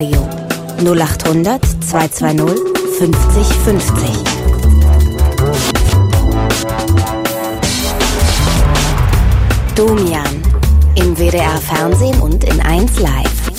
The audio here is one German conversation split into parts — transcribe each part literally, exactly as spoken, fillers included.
null acht hundert zweihundertzweißig fünfzig fünfzig. Domian im W D R Fernsehen und in eins Live.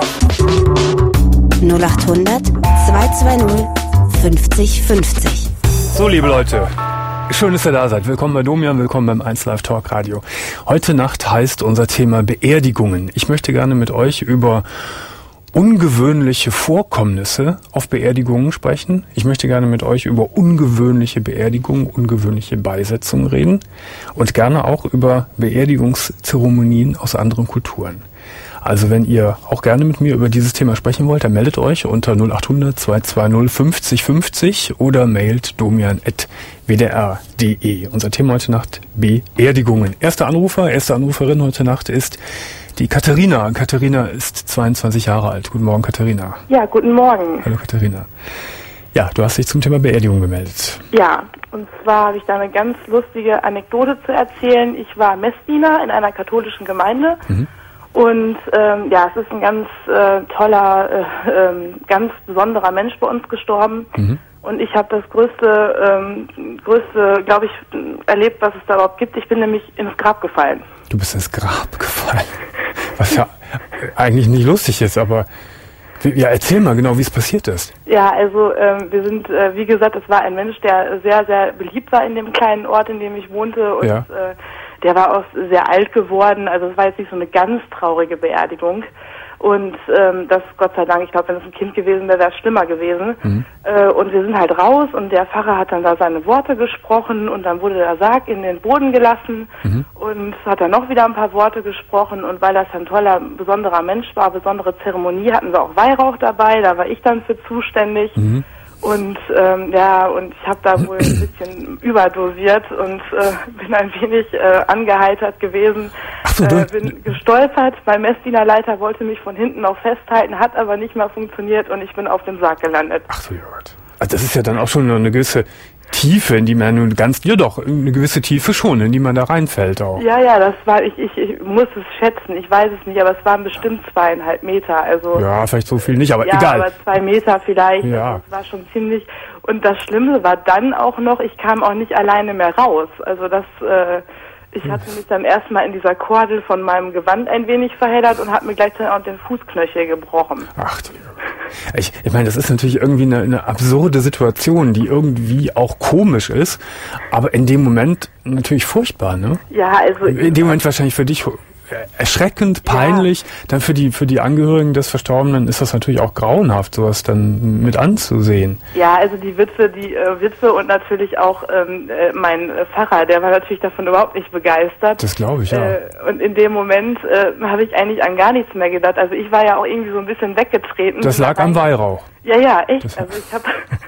null acht hundert zweihundertzweißig fünfzig fünfzig. So, liebe Leute, schön, dass ihr da seid. Willkommen bei Domian, willkommen beim eins Live Talk Radio. Heute Nacht heißt unser Thema Beerdigungen. Ich möchte gerne mit euch über ungewöhnliche Vorkommnisse auf Beerdigungen sprechen. Ich möchte gerne mit euch über ungewöhnliche Beerdigungen, ungewöhnliche Beisetzungen reden und gerne auch über Beerdigungszeremonien aus anderen Kulturen. Also wenn ihr auch gerne mit mir über dieses Thema sprechen wollt, dann meldet euch unter null acht hundert zweihundertzweißig fünfzig fünfzig oder mailt domian at w d r punkt d e. Unser Thema heute Nacht: Beerdigungen. Erster Anrufer, erste Anruferin heute Nacht ist die Katharina. Katharina ist zweiundzwanzig Jahre alt. Guten Morgen, Katharina. Ja, guten Morgen. Hallo, Katharina. Ja, du hast dich zum Thema Beerdigung gemeldet. Ja, und zwar habe ich da eine ganz lustige Anekdote zu erzählen. Ich war Messdiener in einer katholischen Gemeinde. Mhm. Und ähm, ja, es ist ein ganz äh, toller, äh, äh, ganz besonderer Mensch bei uns gestorben. Mhm. Und ich habe das größte, ähm, größte, glaube ich, erlebt, was es da überhaupt gibt. Ich bin nämlich ins Grab gefallen. Du bist ins Grab gefallen? Was ja eigentlich nicht lustig ist, aber ja, erzähl mal genau, wie es passiert ist. Ja, also ähm, wir sind, äh, wie gesagt, es war ein Mensch, der sehr, sehr beliebt war in dem kleinen Ort, in dem ich wohnte. Und ja. äh, der war auch sehr alt geworden, also es war jetzt nicht so eine ganz traurige Beerdigung. Und ähm, das, Gott sei Dank, ich glaube, wenn es ein Kind gewesen wäre, wäre es schlimmer gewesen. Mhm. Äh, und wir sind halt raus und der Pfarrer hat dann da seine Worte gesprochen und dann wurde der Sarg in den Boden gelassen mhm. und hat dann noch wieder ein paar Worte gesprochen. Und weil das ein toller, besonderer Mensch war, besondere Zeremonie, hatten wir auch Weihrauch dabei, da war ich dann für zuständig. Mhm. Und ähm, ja, und ich habe da wohl ein bisschen überdosiert und äh, bin ein wenig äh, angeheitert gewesen. Ach so, äh, bin gestolpert. Mein Messdienerleiter wollte mich von hinten noch festhalten, hat aber nicht mehr funktioniert und ich bin auf dem Sarg gelandet. Ach so, ja Gott. Also das ist ja dann auch schon eine gewisse Tiefe, in die man nun ganz, ja doch, eine gewisse Tiefe schon, in die man da reinfällt auch. Ja, ja, das war, ich, ich, ich muss es schätzen, ich weiß es nicht, aber es waren bestimmt zweieinhalb Meter, also. Ja, vielleicht so viel nicht, aber ja, egal. Ja, aber zwei Meter vielleicht, ja. Also, das war schon ziemlich, und das Schlimme war dann auch noch, ich kam auch nicht alleine mehr raus, also das, äh, ich hatte mich dann erstmal in dieser Kordel von meinem Gewand ein wenig verheddert und habe mir gleichzeitig auch den Fußknöchel gebrochen. Ach, ich, ich meine, das ist natürlich irgendwie eine, eine absurde Situation, die irgendwie auch komisch ist, aber in dem Moment natürlich furchtbar, ne? Ja, also... In dem Moment wahrscheinlich für dich erschreckend, peinlich, ja. Dann für die für die Angehörigen des Verstorbenen ist das natürlich auch grauenhaft, sowas dann mit anzusehen. Ja, also die Witwe, die äh, Witwe und natürlich auch ähm, äh, mein äh, Pfarrer, der war natürlich davon überhaupt nicht begeistert. Das glaube ich, ja. Äh, und in dem Moment äh, habe ich eigentlich an gar nichts mehr gedacht. Also ich war ja auch irgendwie so ein bisschen weggetreten. Das lag am Weihrauch. Ja, ja, echt. Das also ich habe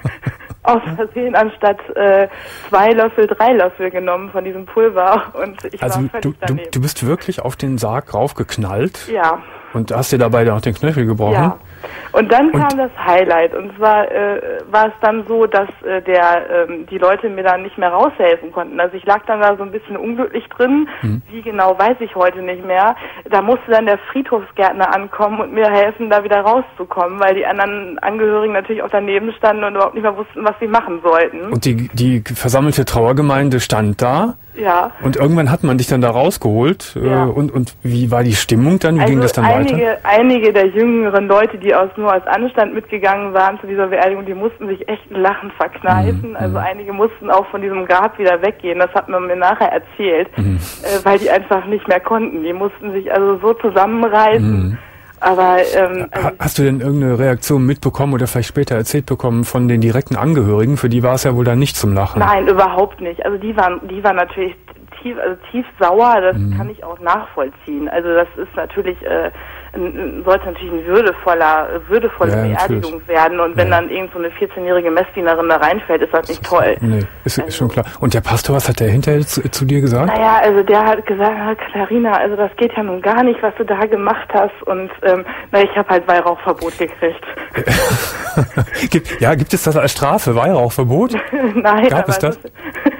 aus Versehen anstatt äh, zwei Löffel, drei Löffel genommen von diesem Pulver und ich also war völlig du, daneben. Du, du bist wirklich auf den Sarg raufgeknallt? Ja. Und hast dir dabei auch den Knöchel gebrochen? Ja. Und dann und kam das Highlight und zwar äh, war es dann so, dass äh, der ähm, die Leute mir dann nicht mehr raushelfen konnten. Also ich lag dann da so ein bisschen unglücklich drin. Mhm. Wie genau, weiß ich heute nicht mehr. Da musste dann der Friedhofsgärtner ankommen und mir helfen, da wieder rauszukommen, weil die anderen Angehörigen natürlich auch daneben standen und überhaupt nicht mehr wussten, was sie machen sollten. Und die die versammelte Trauergemeinde stand da? Ja. Und irgendwann hat man dich dann da rausgeholt. Ja. Äh, und, und wie war die Stimmung dann? Wie also ging das dann einige, weiter? Einige der jüngeren Leute, die aus, nur als Anstand mitgegangen waren zu dieser Beerdigung, die mussten sich echt ein Lachen verkneifen. Mhm. Also einige mussten auch von diesem Grab wieder weggehen. Das hat man mir nachher erzählt, mhm. äh, weil die einfach nicht mehr konnten. Die mussten sich also so zusammenreißen. Mhm. Aber ähm, also hast du denn irgendeine Reaktion mitbekommen oder vielleicht später erzählt bekommen von den direkten Angehörigen? Für die war es ja wohl dann nicht zum Lachen. Nein, überhaupt nicht. Also die waren, die waren natürlich tief, also tief sauer. Das mhm. kann ich auch nachvollziehen. Also das ist natürlich, äh, ein, sollte natürlich ein würdevoller, würdevolle ja, Beerdigung natürlich. werden. Und wenn ja. dann irgend so eine vierzehnjährige Messdienerin da reinfällt, ist das, das nicht ist, toll. Nee, ist, also, ist schon klar. Und der Pastor, was hat der hinterher zu, zu dir gesagt? Naja, also der hat gesagt, Katharina, also das geht ja nun gar nicht, was du da gemacht hast. Und ähm, na, ich habe halt Weihrauchverbot gekriegt. gibt, ja, gibt es das als Strafe, Weihrauchverbot? Nein, Gab aber es das? Es hat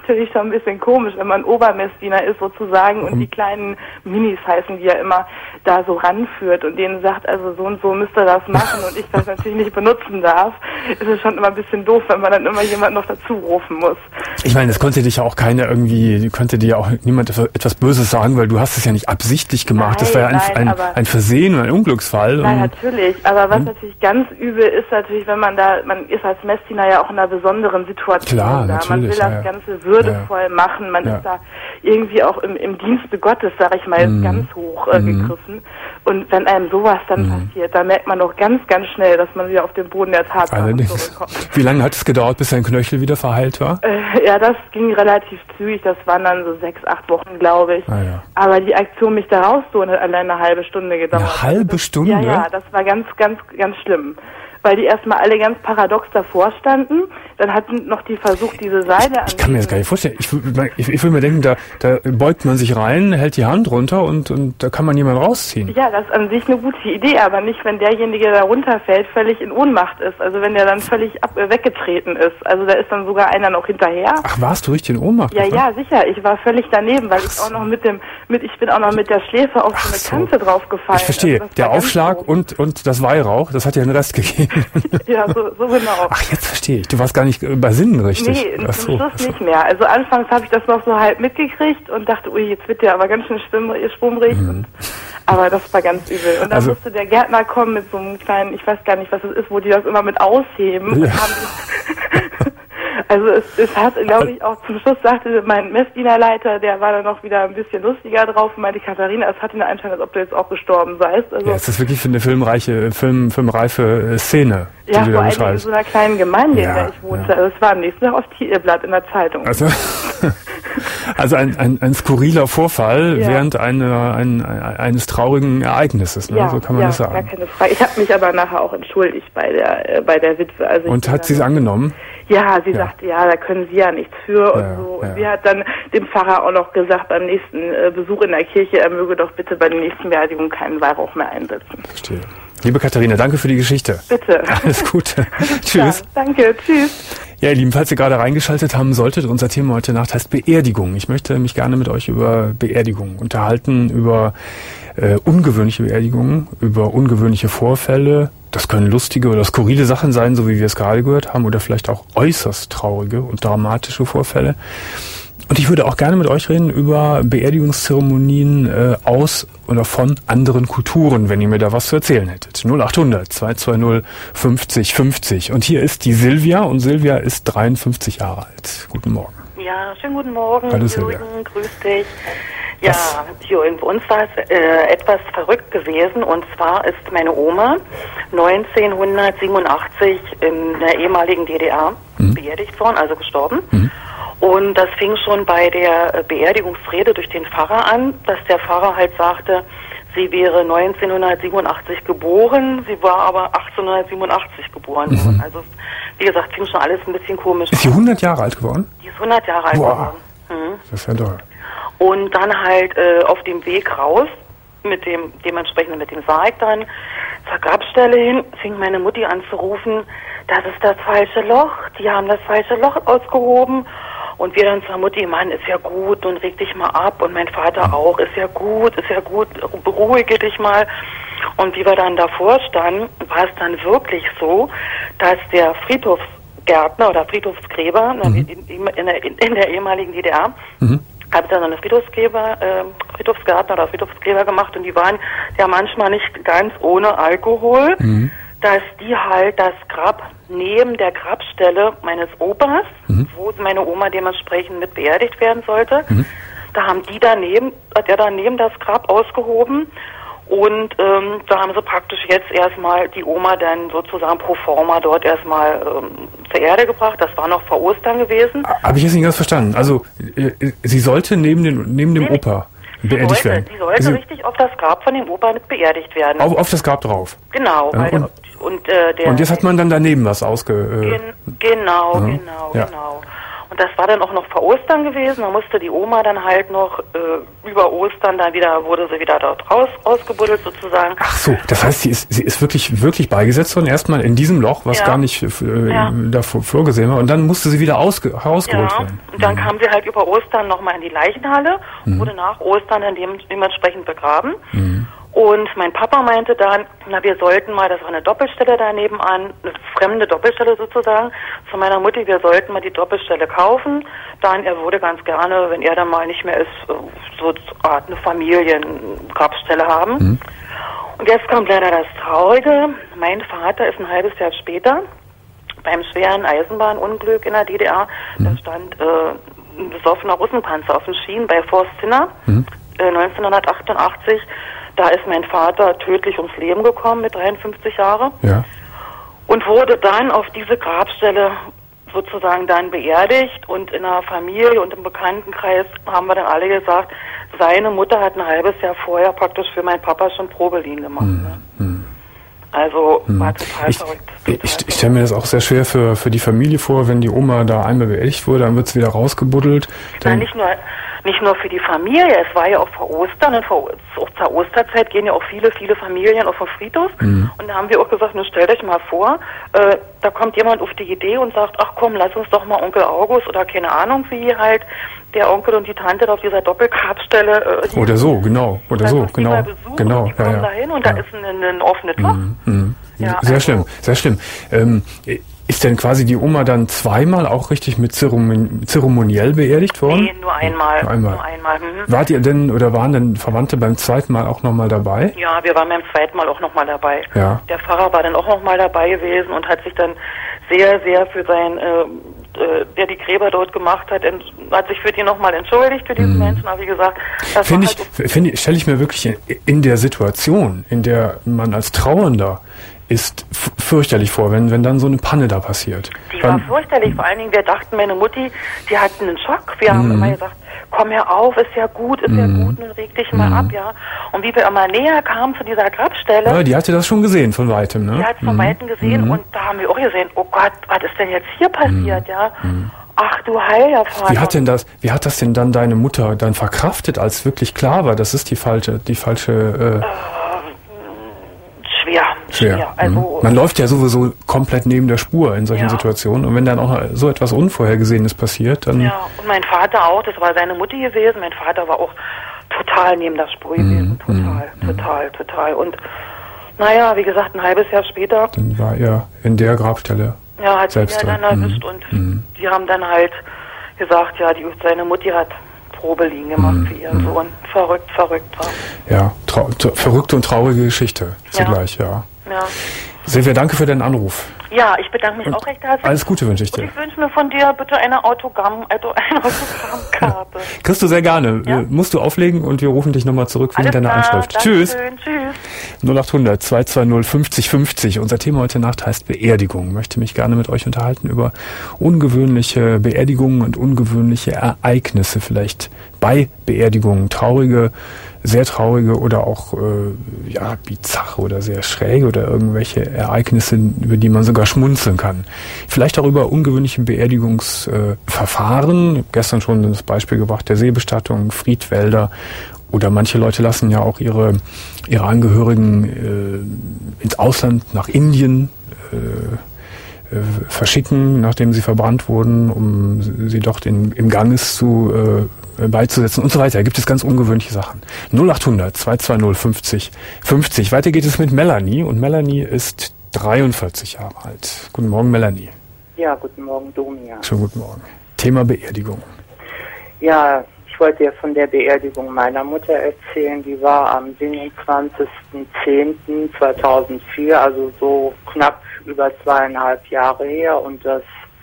natürlich schon ein bisschen komisch, wenn man Obermessdiener ist sozusagen und die kleinen Minis heißen die ja immer, da so ranführt und denen sagt, also so und so müsste das machen und ich das natürlich nicht benutzen darf, ist es schon immer ein bisschen doof, wenn man dann immer jemand noch dazu rufen muss. Ich meine, es konnte dich ja auch keiner irgendwie, könnte dir ja auch niemand etwas Böses sagen, weil du hast es ja nicht absichtlich gemacht. Nein, das war ja ein, nein, ein, ein Versehen und ein Unglücksfall. Nein, natürlich. Aber was hm? natürlich ganz übel ist, natürlich, wenn man da, man ist als Messdiener ja auch in einer besonderen Situation Klar, da. Man will das ja, Ganze würdevoll ja. machen. Man ja. ist da irgendwie auch im, im Dienste Gottes, sag ich mal, mm. ganz hoch äh, mm. gegriffen. Und wenn einem sowas dann mm. passiert, dann merkt man doch ganz, ganz schnell, dass man wieder auf den Boden der Tatsachen zurückkommt. Wie lange hat es gedauert, bis dein Knöchel wieder verheilt war? Äh, ja, das ging relativ zügig. Das waren dann so sechs, acht Wochen, glaube ich. Ah, ja. Aber die Aktion, mich da rauszuholen, hat allein eine halbe Stunde gedauert. Eine halbe das, Stunde? Ja, ja, das war ganz, ganz, ganz schlimm. Weil die erstmal alle ganz paradox davor standen. Dann hatten noch die versucht, diese Seile an. Ich kann mir das gar nicht vorstellen. Ich, ich, ich will mir denken, da, da beugt man sich rein, hält die Hand runter und, und da kann man jemanden rausziehen. Ja, das ist an sich eine gute Idee, aber nicht, wenn derjenige, der da runterfällt, völlig in Ohnmacht ist. Also wenn der dann völlig ab, äh, weggetreten ist. Also da ist dann sogar einer noch hinterher. Ach, warst du richtig in Ohnmacht? Ja, ja, sicher. Ich war völlig daneben, weil Ach ich auch noch mit dem, mit, ich bin auch noch mit der Schläfe auf so eine so. Kante draufgefallen. Ich verstehe. Also der Aufschlag und, und das Weihrauch, das hat ja einen Rest gegeben. Ja, so, so genau. Ach, jetzt verstehe ich. Du warst gar nicht bei Sinnen richtig. Nee, Ach zum so. Schluss nicht mehr. Also anfangs habe ich das noch so halb mitgekriegt und dachte, ui, jetzt wird der aber ganz schön schwummrig. Mhm. Aber das war ganz übel. Und dann also, musste der Gärtner kommen mit so einem kleinen, ich weiß gar nicht, was das ist, wo die das immer mit ausheben. Ja. Und haben also es, es hat, glaube ich, auch zum Schluss sagte mein Messdienerleiter, der war dann noch wieder ein bisschen lustiger drauf und meinte, Katharina, es hat den Anschein, als ob du jetzt auch gestorben seist. Also, ja, es ist wirklich für eine filmreiche, Film, filmreife Szene, die ja, du vor da allem in so einer kleinen Gemeinde, ja, in der ich wohnte. Ja. Also es war am nächsten Tag auf Titelblatt in der Zeitung. Also, also ein, ein, ein skurriler Vorfall ja. während einer, ein, eines traurigen Ereignisses, ne? Ja, so kann man ja, das sagen. Gar keine Frage. Ich habe mich aber nachher auch entschuldigt bei der, äh, bei der Witwe. Also und hat sie es angenommen? Ja, sie ja. sagte, ja, da können sie ja nichts für und ja, so. Ja. Und sie hat dann dem Pfarrer auch noch gesagt, beim nächsten äh, Besuch in der Kirche, er möge doch bitte bei der nächsten Beerdigung keinen Weihrauch mehr einsetzen. Verstehe. Liebe Katharina, danke für die Geschichte. Bitte. Alles Gute. Tschüss. Ja, danke, tschüss. Ja, ihr Lieben, falls ihr gerade reingeschaltet haben solltet, unser Thema heute Nacht heißt Beerdigung. Ich möchte mich gerne mit euch über Beerdigung unterhalten, über äh, ungewöhnliche Beerdigungen, über ungewöhnliche Vorfälle. Das können lustige oder skurrile Sachen sein, so wie wir es gerade gehört haben, oder vielleicht auch äußerst traurige und dramatische Vorfälle. Und ich würde auch gerne mit euch reden über Beerdigungszeremonien äh, aus oder von anderen Kulturen, wenn ihr mir da was zu erzählen hättet. null acht hundert zwei zwei null fünfzig fünfzig. Und hier ist die Silvia und Silvia ist dreiundfünfzig Jahre alt. Guten Morgen. Ja, schönen guten Morgen. Hallo Silvia. Grüß dich. Ja, Jürgen, bei uns war es äh, etwas verrückt gewesen, und zwar ist meine Oma neunzehnhundertsiebenundachtzig in der ehemaligen D D R mhm. beerdigt worden, also gestorben. Mhm. Und das fing schon bei der Beerdigungsrede durch den Pfarrer an, dass der Pfarrer halt sagte, sie wäre neunzehnhundertsiebenundachtzig geboren, sie war aber achtzehnhundertsiebenundachtzig geboren. Mhm. Also, wie gesagt, fing schon alles ein bisschen komisch an. Ist sie hundert Jahre alt geworden? Die ist hundert Jahre alt Boah. geworden. Mhm. Das ist ja toll. Und dann halt äh, auf dem Weg raus, mit dem, dementsprechend mit dem Sarg dann zur Grabstelle hin, fing meine Mutti an zu rufen, das ist das falsche Loch, die haben das falsche Loch ausgehoben. Und wir dann zur Mutti, Mann, ist ja gut und reg dich mal ab. Und mein Vater auch, ist ja gut, ist ja gut, beruhige dich mal. Und wie wir dann davor standen, war es dann wirklich so, dass der Friedhofsgärtner oder Friedhofsgräber mhm. in, in, der, in der ehemaligen D D R, mhm. hat dann eine Friedhofsgräber, äh, Friedhofsgärtner oder Friedhofsgräber gemacht, und die waren ja manchmal nicht ganz ohne Alkohol, mhm. dass die halt das Grab neben der Grabstelle meines Opas, mhm. wo meine Oma dementsprechend mit beerdigt werden sollte, mhm. da haben die daneben, der daneben das Grab ausgehoben, und ähm, da haben sie praktisch jetzt erstmal die Oma dann sozusagen pro forma dort erstmal ähm, zur Erde gebracht. Das war noch vor Ostern gewesen. Habe ich jetzt nicht ganz verstanden. Also äh, sie sollte neben, den, neben dem nee, Opa beerdigt sollte, werden? Sie sollte also, richtig auf das Grab von dem Opa mit beerdigt werden. Auf, auf das Grab drauf? Genau. Ja, weil und, der, und, äh, der, und jetzt hat man dann daneben was ausge... Äh, gen, genau, ja, genau, ja. genau. Und das war dann auch noch vor Ostern gewesen. Da musste die Oma dann halt noch äh, über Ostern, dann wieder wurde sie wieder dort raus, ausgebuddelt sozusagen. Ach so, das heißt, sie ist, sie ist wirklich, wirklich beigesetzt worden, erstmal in diesem Loch, was ja. gar nicht äh, ja. davor vorgesehen war. Und dann musste sie wieder ausge, rausgeholt ja. werden. Und dann mhm. kam sie halt über Ostern nochmal in die Leichenhalle, mhm. wurde nach Ostern dann dem, dementsprechend begraben. Mhm. Und mein Papa meinte dann, na, wir sollten mal, das war eine Doppelstelle da nebenan, eine fremde Doppelstelle sozusagen, zu meiner Mutti, wir sollten mal die Doppelstelle kaufen. Dann, er würde ganz gerne, wenn er dann mal nicht mehr ist, so eine Art eine Familiengrabstelle haben. Mhm. Und jetzt kommt leider das Traurige. Mein Vater ist ein halbes Jahr später beim schweren Eisenbahnunglück in der D D R, mhm. da stand äh, ein besoffener Russenpanzer auf den Schienen bei Forst Zinner, mhm. äh, neunzehnhundertachtundachtzig. Da ist mein Vater tödlich ums Leben gekommen mit dreiundfünfzig Jahren ja. und wurde dann auf diese Grabstelle sozusagen dann beerdigt, und in der Familie und im Bekanntenkreis haben wir dann alle gesagt, seine Mutter hat ein halbes Jahr vorher praktisch für meinen Papa schon Probelin gemacht. Hm, ne? hm. Also hm. war total ich, verrückt. Ich, ich, ich stelle mir das auch sehr schwer für, für die Familie vor, wenn die Oma da einmal beerdigt wurde, dann wird sie wieder rausgebuddelt. Nein, nicht nur Nicht nur für die Familie, es war ja auch vor Ostern und vor, auch zur Osterzeit gehen ja auch viele, viele Familien auf den Friedhof. Mhm. Und da haben wir auch gesagt, nun stellt euch mal vor, äh, da kommt jemand auf die Idee und sagt, ach komm, lass uns doch mal Onkel August oder keine Ahnung wie halt der Onkel und die Tante da auf dieser Doppelgrabstelle. Äh, oder so, genau, oder so, genau, genau. Die kommen ja, ja. da hin und ja. da ist ein, ein offenes Loch. Mhm. Mhm. Ja, sehr also, schlimm, sehr schlimm. Ähm, Ist denn quasi die Oma dann zweimal auch richtig mit Zeremon- zeremoniell beerdigt worden? Nee, nur einmal. Nur einmal. Nur einmal. Mhm. Wart ihr denn oder waren denn Verwandte beim zweiten Mal auch nochmal dabei? Ja, wir waren beim zweiten Mal auch nochmal dabei. Ja. Der Pfarrer war dann auch nochmal dabei gewesen und hat sich dann sehr, sehr für sein, äh, äh, der die Gräber dort gemacht hat, ent- hat sich für die nochmal entschuldigt, für diese mhm. Menschen. Aber wie gesagt, das Finde war ich, halt finde ich, stelle ich mir wirklich in, in der Situation, in der man als Trauernder ist f- fürchterlich vor, wenn, wenn dann so eine Panne da passiert. Die Wann, war fürchterlich, vor allen Dingen, wir dachten, meine Mutti, die hatten einen Schock. Wir haben Mhm. immer gesagt, komm her auf, ist ja gut, ist Mhm. ja gut, nun reg dich mal Mhm. ab, ja. Und wie wir immer näher kamen zu dieser Grabstelle, ja, die hatte das schon gesehen von Weitem, ne? die hat es von Mhm. Weitem gesehen Mhm. und da haben wir auch gesehen, oh Gott, was ist denn jetzt hier passiert, Mhm. ja. Mhm. Ach du heiliger Vater. Wie hat denn das, wie hat das denn dann deine Mutter dann verkraftet, als wirklich klar war, das ist die falsche, die falsche, äh, Schwer, schwer. schwer. Also, Mhm. Man läuft ja sowieso komplett neben der Spur in solchen Ja. Situationen. Und wenn dann auch so etwas Unvorhergesehenes passiert, dann... ja, und mein Vater auch, das war seine Mutti gewesen. Mein Vater war auch total neben der Spur gewesen. Mhm. Total, total, total. Und naja, wie gesagt, ein halbes Jahr später, Dann war er in der Grabstelle. ja, hat sie Selbst ihn dann dran. erwischt Mhm. und Mhm. die haben dann halt gesagt, ja, die, seine Mutti hat Probelin gemacht Mhm. für ihren Sohn. Verrückt, verrückt war. Ja, trau- tra- verrückte und traurige Geschichte zugleich, ja. Ja. Silvia, danke für deinen Anruf. Ja, ich bedanke mich Und auch recht herzlich. alles Gute wünsche ich Und dir. ich wünsche mir von dir bitte eine Autogramm, also eine Autogrammkarte. Kriegst du sehr gerne. Ja? Äh, Musst du auflegen und wir rufen dich nochmal zurück wegen Alles deiner klar, Anschrift. Dankeschön, Tschüss. Tschüss. null acht hundert zwei zwei null fünfzig fünfzig. Unser Thema heute Nacht heißt Beerdigung. Ich möchte mich gerne mit euch unterhalten über ungewöhnliche Beerdigungen und ungewöhnliche Ereignisse vielleicht bei Beerdigungen. Traurige, sehr traurige oder auch äh, ja bizarre oder sehr schräge oder irgendwelche Ereignisse, über die man sogar schmunzeln kann. Vielleicht auch über ungewöhnliche Beerdigungsverfahren. Äh, gestern schon das Beispiel gebracht der Seebestattung, Friedwälder. Oder manche Leute lassen ja auch ihre, ihre Angehörigen äh, ins Ausland, nach Indien äh, äh, verschicken, nachdem sie verbrannt wurden, um sie dort in, im Ganges zu äh, beizusetzen und so weiter. Da gibt es ganz ungewöhnliche Sachen. null acht hundert zwei zwei null fünfzig fünfzig. Weiter geht es mit Melanie und Melanie ist dreiundvierzig Jahre alt. Guten Morgen, Melanie. Ja, guten Morgen, Domia. Schönen guten Morgen. Thema Beerdigung. Ja, ich wollte ja von der Beerdigung meiner Mutter erzählen. Die war am siebenundzwanzigsten zehnten zweitausendvier, also so knapp über zweieinhalb Jahre her. Und das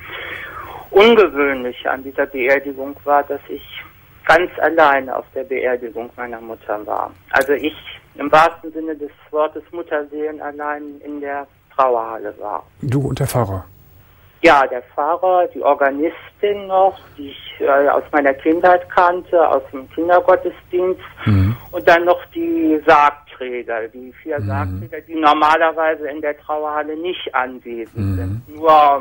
Ungewöhnliche an dieser Beerdigung war, dass ich ganz alleine auf der Beerdigung meiner Mutter war. Also ich im wahrsten Sinne des Wortes Mutterseelen allein in der Trauerhalle war. Du und der Pfarrer. Ja, der Pfarrer, die Organistin noch, die ich äh, aus meiner Kindheit kannte, aus dem Kindergottesdienst, mhm. und dann noch die Sargträger, die vier mhm. Sargträger, die normalerweise in der Trauerhalle nicht anwesend mhm. sind. Nur ähm,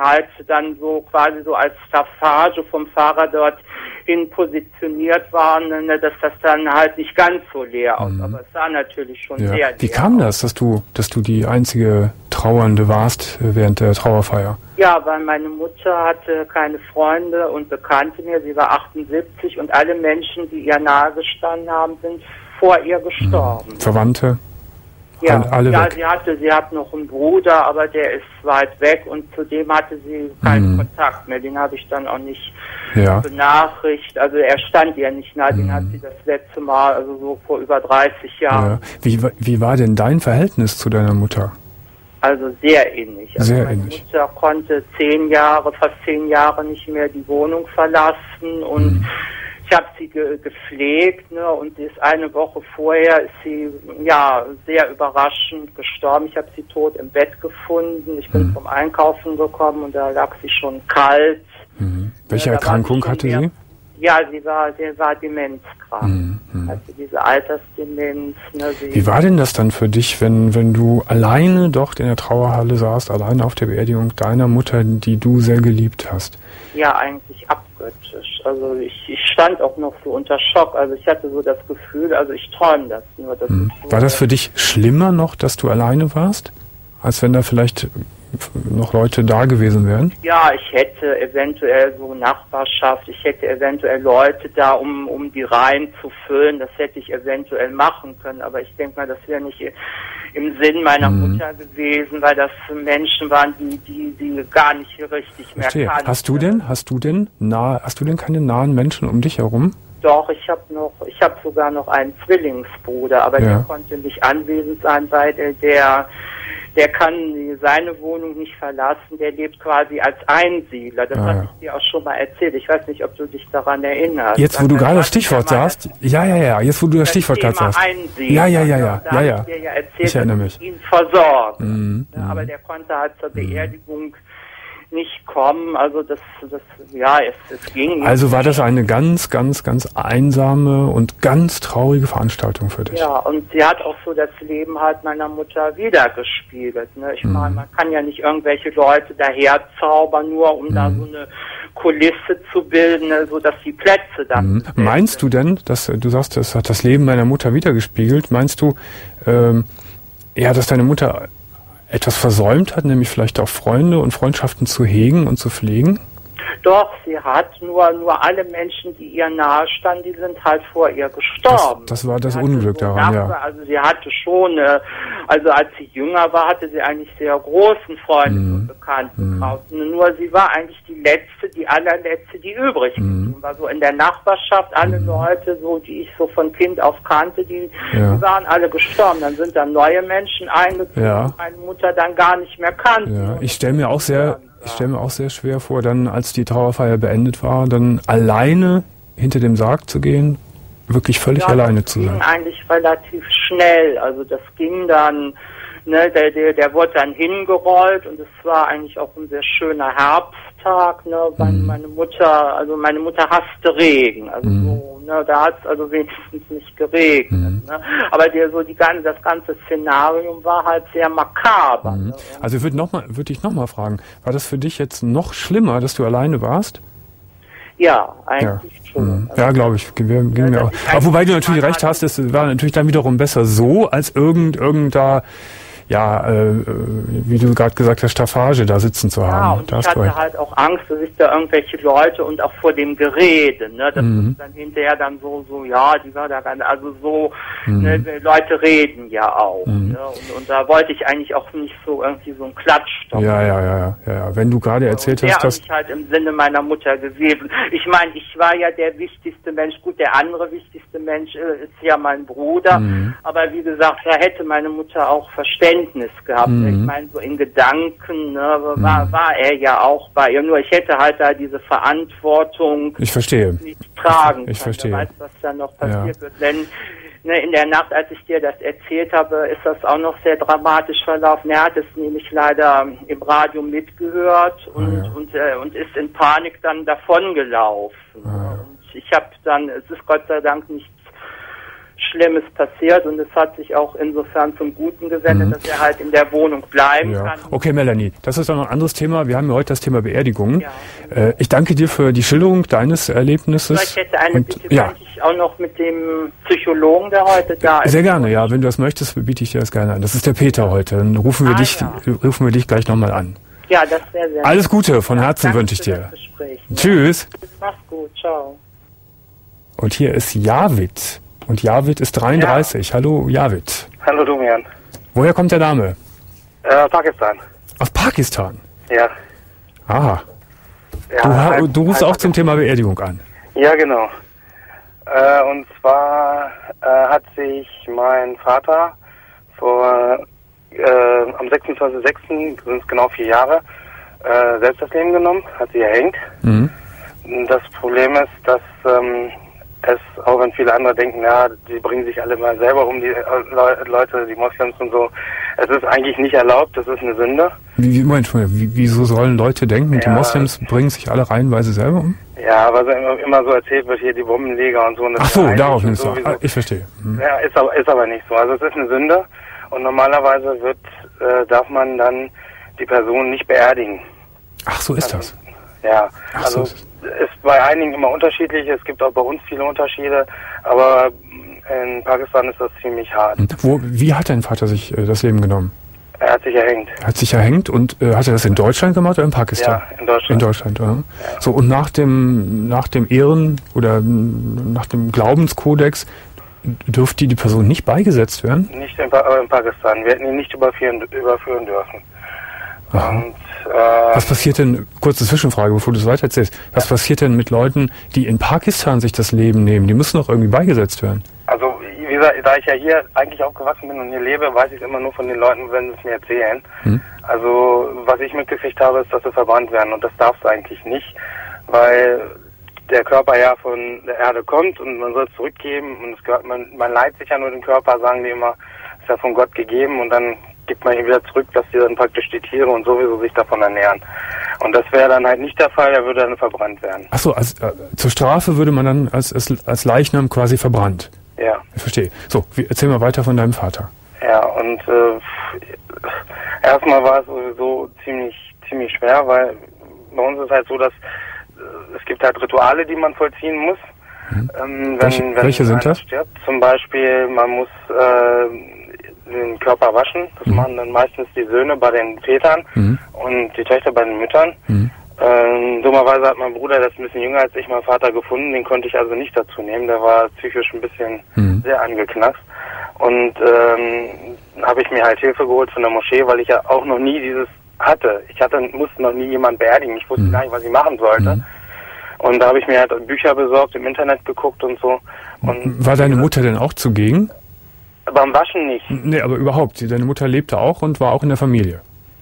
halt dann so quasi so als Staffage vom Fahrer dort hin positioniert waren, ne, dass das dann halt nicht ganz so leer aus. Mhm. Aber es sah natürlich schon ja. sehr leer Wie kam das, dass du, dass du die einzige Trauernde warst während der Trauerfeier? Ja, weil meine Mutter hatte keine Freunde und Bekannte mehr. Sie war achtundsiebzig und alle Menschen, die ihr nahe gestanden haben, sind vor ihr gestorben. Mhm. Verwandte? Ja, alle ja weg. sie hatte, sie hat noch einen Bruder, aber der ist weit weg und zudem hatte sie keinen mhm. Kontakt mehr. Den habe ich dann auch nicht ja. benachrichtigt. Also er stand ihr nicht nahe, mhm. den hat sie das letzte Mal, also so vor über dreißig Jahren. Ja. Wie, wie war denn dein Verhältnis zu deiner Mutter? Also sehr innig. Also sehr meine innig. Mutter konnte zehn Jahre, fast zehn Jahre nicht mehr die Wohnung verlassen und mhm. ich habe sie ge gepflegt, ne, und sie ist eine Woche vorher ist sie ja sehr überraschend gestorben. Ich habe sie tot im Bett gefunden. Ich bin mhm. vom Einkaufen gekommen und da lag sie schon kalt. Mhm. Welche ja, Erkrankung hatte mehr, sie? Ja, sie war, sie war demenzkrank. Mhm. Also diese Altersdemenz. Ne, sie Wie war denn das dann für dich, wenn wenn du alleine dort in der Trauerhalle saßt, alleine auf der Beerdigung deiner Mutter, die du sehr geliebt hast? Ja, eigentlich abgöttisch. Also ich, ich stand auch noch so unter Schock. Also ich hatte so das Gefühl, also ich träume das nur. Das mhm. so war das für dich schlimmer noch, dass du alleine warst, als wenn da vielleicht noch Leute da gewesen wären? Ja, ich hätte eventuell so Nachbarschaft, ich hätte eventuell Leute da, um um die Reihen zu füllen, das hätte ich eventuell machen können, aber ich denke mal, das wäre nicht im Sinn meiner mhm. Mutter gewesen, weil das Menschen waren, die die die gar nicht richtig Verstehe. mehr kannten. Hast du denn, hast du denn nahe, hast du denn keine nahen Menschen um dich herum? Doch, ich habe noch, ich habe sogar noch einen Zwillingsbruder, aber ja. der konnte nicht anwesend sein, weil der, der Der kann seine Wohnung nicht verlassen, der lebt quasi als Einsiedler. Das ah, hatte ich dir auch schon mal erzählt. Ich weiß nicht, ob du dich daran erinnerst. Jetzt, wo du gerade das Stichwort sagst, ja, ja, ja, jetzt, wo du das Stichwort gerade sagst. Ja, ja, ja, ja, ja, ja. Ich, dir ja erzählt, ich erinnere mich. Ihn versorgt. Mhm, ja, aber der konnte halt zur Beerdigung nicht kommen, also das, das, ja, es, es ging. Also war das eine ganz, ganz, ganz einsame und ganz traurige Veranstaltung für dich? Ja, und sie hat auch so das Leben halt meiner Mutter wiedergespiegelt, ne? Ich mhm. meine, man kann ja nicht irgendwelche Leute daherzaubern, nur um mhm. da so eine Kulisse zu bilden, ne, so dass die Plätze dann... Mhm. Meinst du denn, dass du sagst, das hat das Leben meiner Mutter wiedergespiegelt, meinst du, ähm, ja, dass deine Mutter etwas versäumt hat, nämlich vielleicht auch Freunde und Freundschaften zu hegen und zu pflegen? Doch, sie hat nur nur alle Menschen, die ihr nahe standen, die sind halt vor ihr gestorben. Das, das war das Unglück so daran, Nachbar, ja. Also sie hatte schon, äh, also als sie jünger war, hatte sie eigentlich sehr großen Freunden mm. und Bekannten mm. draußen. Nur sie war eigentlich die letzte, die allerletzte, die übrig geblieben mm. war. So in der Nachbarschaft, alle mm. Leute, so die ich so von Kind auf kannte, die, ja. die waren alle gestorben. Dann sind dann neue Menschen eingezogen, ja. die meine Mutter dann gar nicht mehr kannte. Ja. Ich stelle mir auch sehr... Ich stelle mir auch sehr schwer vor, dann, als die Trauerfeier beendet war, dann alleine hinter dem Sarg zu gehen, wirklich völlig ja, alleine zu sein. Das ging eigentlich relativ schnell. Also das ging dann, ne, der, der, der wurde dann hingerollt und es war eigentlich auch ein sehr schöner Herbsttag, ne, weil mhm. meine Mutter, also meine Mutter hasste Regen, also mhm. so, ne, da hat es also wenigstens nicht geregnet, mhm. ne, aber der, so die ganze, das ganze Szenarium war halt sehr makaber. Mhm. Ne? Also ich würde noch mal, würde ich noch mal fragen, war das für dich jetzt noch schlimmer, dass du alleine warst? Ja, eigentlich ja. schon. Mhm. Ja, glaube ich. Ging ja, mir auch. Aber wobei du natürlich recht hast, es war natürlich dann wiederum besser so, als irgend, irgend da, ja, äh, wie du gerade gesagt hast, Staffage da sitzen zu haben. Ja, und da ich hatte recht. halt auch Angst, dass ich da irgendwelche Leute und auch vor dem Gerede, ne, das mhm. ist dann hinterher dann so, so, ja, die war da ganz, also so, mhm. ne, Leute reden ja auch, mhm. ne, und, und da wollte ich eigentlich auch nicht so irgendwie so einen Klatschstoff. Ja, ja, ja, ja, ja, wenn du gerade erzählt ja, hast, dass... ich halt im Sinne meiner Mutter gewesen. Ich meine, ich war ja der wichtigste Mensch, gut, der andere wichtigste Mensch äh, ist ja mein Bruder, mhm. aber wie gesagt, da hätte meine Mutter auch Verständnis gehabt. Mhm. Ich meine, so in Gedanken, ne, war, mhm. war er ja auch bei ihr. Nur ich hätte halt da diese Verantwortung ich verstehe. nicht tragen Ich, ich können. verstehe. Wer weiß, was da noch passiert ja. wird. Wenn, ne, in der Nacht, als ich dir das erzählt habe, ist das auch noch sehr dramatisch verlaufen. Er hat es nämlich leider im Radio mitgehört und, ah, ja. und, äh, und ist in Panik dann davongelaufen. Ah, ja. Und ich habe dann, es ist Gott sei Dank nichts Schlimmes passiert und es hat sich auch insofern zum Guten gewendet, mhm. dass er halt in der Wohnung bleiben ja. kann. Okay, Melanie, das ist doch noch ein anderes Thema. Wir haben ja heute das Thema Beerdigungen. Ja. Äh, ich danke dir für die Schilderung deines Erlebnisses. Ich hätte eine und, Bitte, ja. könnte ich auch noch mit dem Psychologen, der heute da ist. Sehr gerne, ja. Wenn du das möchtest, biete ich dir das gerne an. Das ist der Peter heute. Dann rufen wir ah, dich, ja. rufen wir dich gleich nochmal an. Ja, das wäre sehr Alles Gute, von ja, Herzen wünsche ich dir. Gespräch, Tschüss. Mach's gut, ciao. Und hier ist Javid. Und Javid ist dreiunddreißig. Ja. Hallo, Javid. Hallo, Domian. Woher kommt der Name? Äh, Pakistan. Aus Pakistan? Ja. Aha. Ja, du, halb, du rufst halb auch zum Thema Beerdigung an. Ja, genau. Äh, und zwar äh, hat sich mein Vater vor äh, am sechsundzwanzigsten sechsten sind es genau vier Jahre, äh, selbst das Leben genommen, hat sie erhängt. Mhm. Das Problem ist, dass ähm, es, auch wenn viele andere denken, ja, die bringen sich alle mal selber um, die Le Leute, die Moslems und so. Es ist eigentlich nicht erlaubt, das ist eine Sünde. Wie, wie meinst du, wie, wieso sollen Leute denken, ja, die Moslems bringen sich alle reihenweise selber um? Ja, aber so immer, immer so erzählt wird, hier die Bombenleger und so. Und das Ach so, ist darauf nimmst du. Ah, ich verstehe. Hm. Ja, ist aber, ist aber nicht so. Also es ist eine Sünde und normalerweise wird, äh, darf man dann die Person nicht beerdigen. Ach, so ist also, das. Ja, Ach, also so ist ist bei einigen immer unterschiedlich. Es gibt auch bei uns viele Unterschiede, aber in Pakistan ist das ziemlich hart. Wo, wie hat dein Vater sich äh, das Leben genommen? Er hat sich erhängt. Er hat sich erhängt und äh, hat er das in Deutschland gemacht oder in Pakistan? Ja, in Deutschland. In Deutschland, ja. Ja. So, und nach dem, nach dem Ehren- oder nach dem Glaubenskodex dürfte die Person nicht beigesetzt werden? Nicht in, pa in Pakistan. Wir hätten ihn nicht überführen, überführen dürfen. Aha. Und, äh, was passiert denn, kurze Zwischenfrage, bevor du es weiter erzählst, was ja. passiert denn mit Leuten, die in Pakistan sich das Leben nehmen? Die müssen doch irgendwie beigesetzt werden. Also, wie gesagt, da ich ja hier eigentlich aufgewachsen bin und hier lebe, weiß ich es immer nur von den Leuten, wenn sie es mir erzählen. Hm. Also, was ich mitgekriegt habe, ist, dass sie verbrannt werden und das darf es eigentlich nicht, weil der Körper ja von der Erde kommt und man soll es zurückgeben und es gehört, man, man leiht sich ja nur den Körper, sagen die immer, ist ja von Gott gegeben und dann gibt man ihn wieder zurück, dass die dann praktisch die Tiere und sowieso sich davon ernähren. Und das wäre dann halt nicht der Fall, er würde dann verbrannt werden. Ach so, als, äh, zur Strafe würde man dann als, als, als Leichnam quasi verbrannt. Ja. Ich verstehe. So, wie, erzähl mal weiter von deinem Vater. Ja, und äh, erstmal war es sowieso ziemlich, ziemlich schwer, weil bei uns ist halt so, dass äh, es gibt halt Rituale, die man vollziehen muss. Hm. Ähm, wenn, welche wenn welche sind das? Stirbt. Zum Beispiel, man muss äh, den Körper waschen. Das mhm. machen dann meistens die Söhne bei den Vätern mhm. und die Töchter bei den Müttern. Mhm. Ähm, dummerweise hat mein Bruder, der ist ein bisschen jünger als ich, meinen Vater gefunden. Den konnte ich also nicht dazu nehmen. Der war psychisch ein bisschen mhm. sehr angeknackst. Und ähm, habe ich mir halt Hilfe geholt von der Moschee, weil ich ja auch noch nie dieses hatte. Ich hatte musste noch nie jemanden beerdigen. Ich wusste mhm. gar nicht, was ich machen sollte. Mhm. Und da habe ich mir halt Bücher besorgt, im Internet geguckt und so. Und war deine Mutter denn auch zugegen? Beim Waschen nicht. Nee, aber überhaupt. Deine Mutter lebte auch und war auch in der Familie.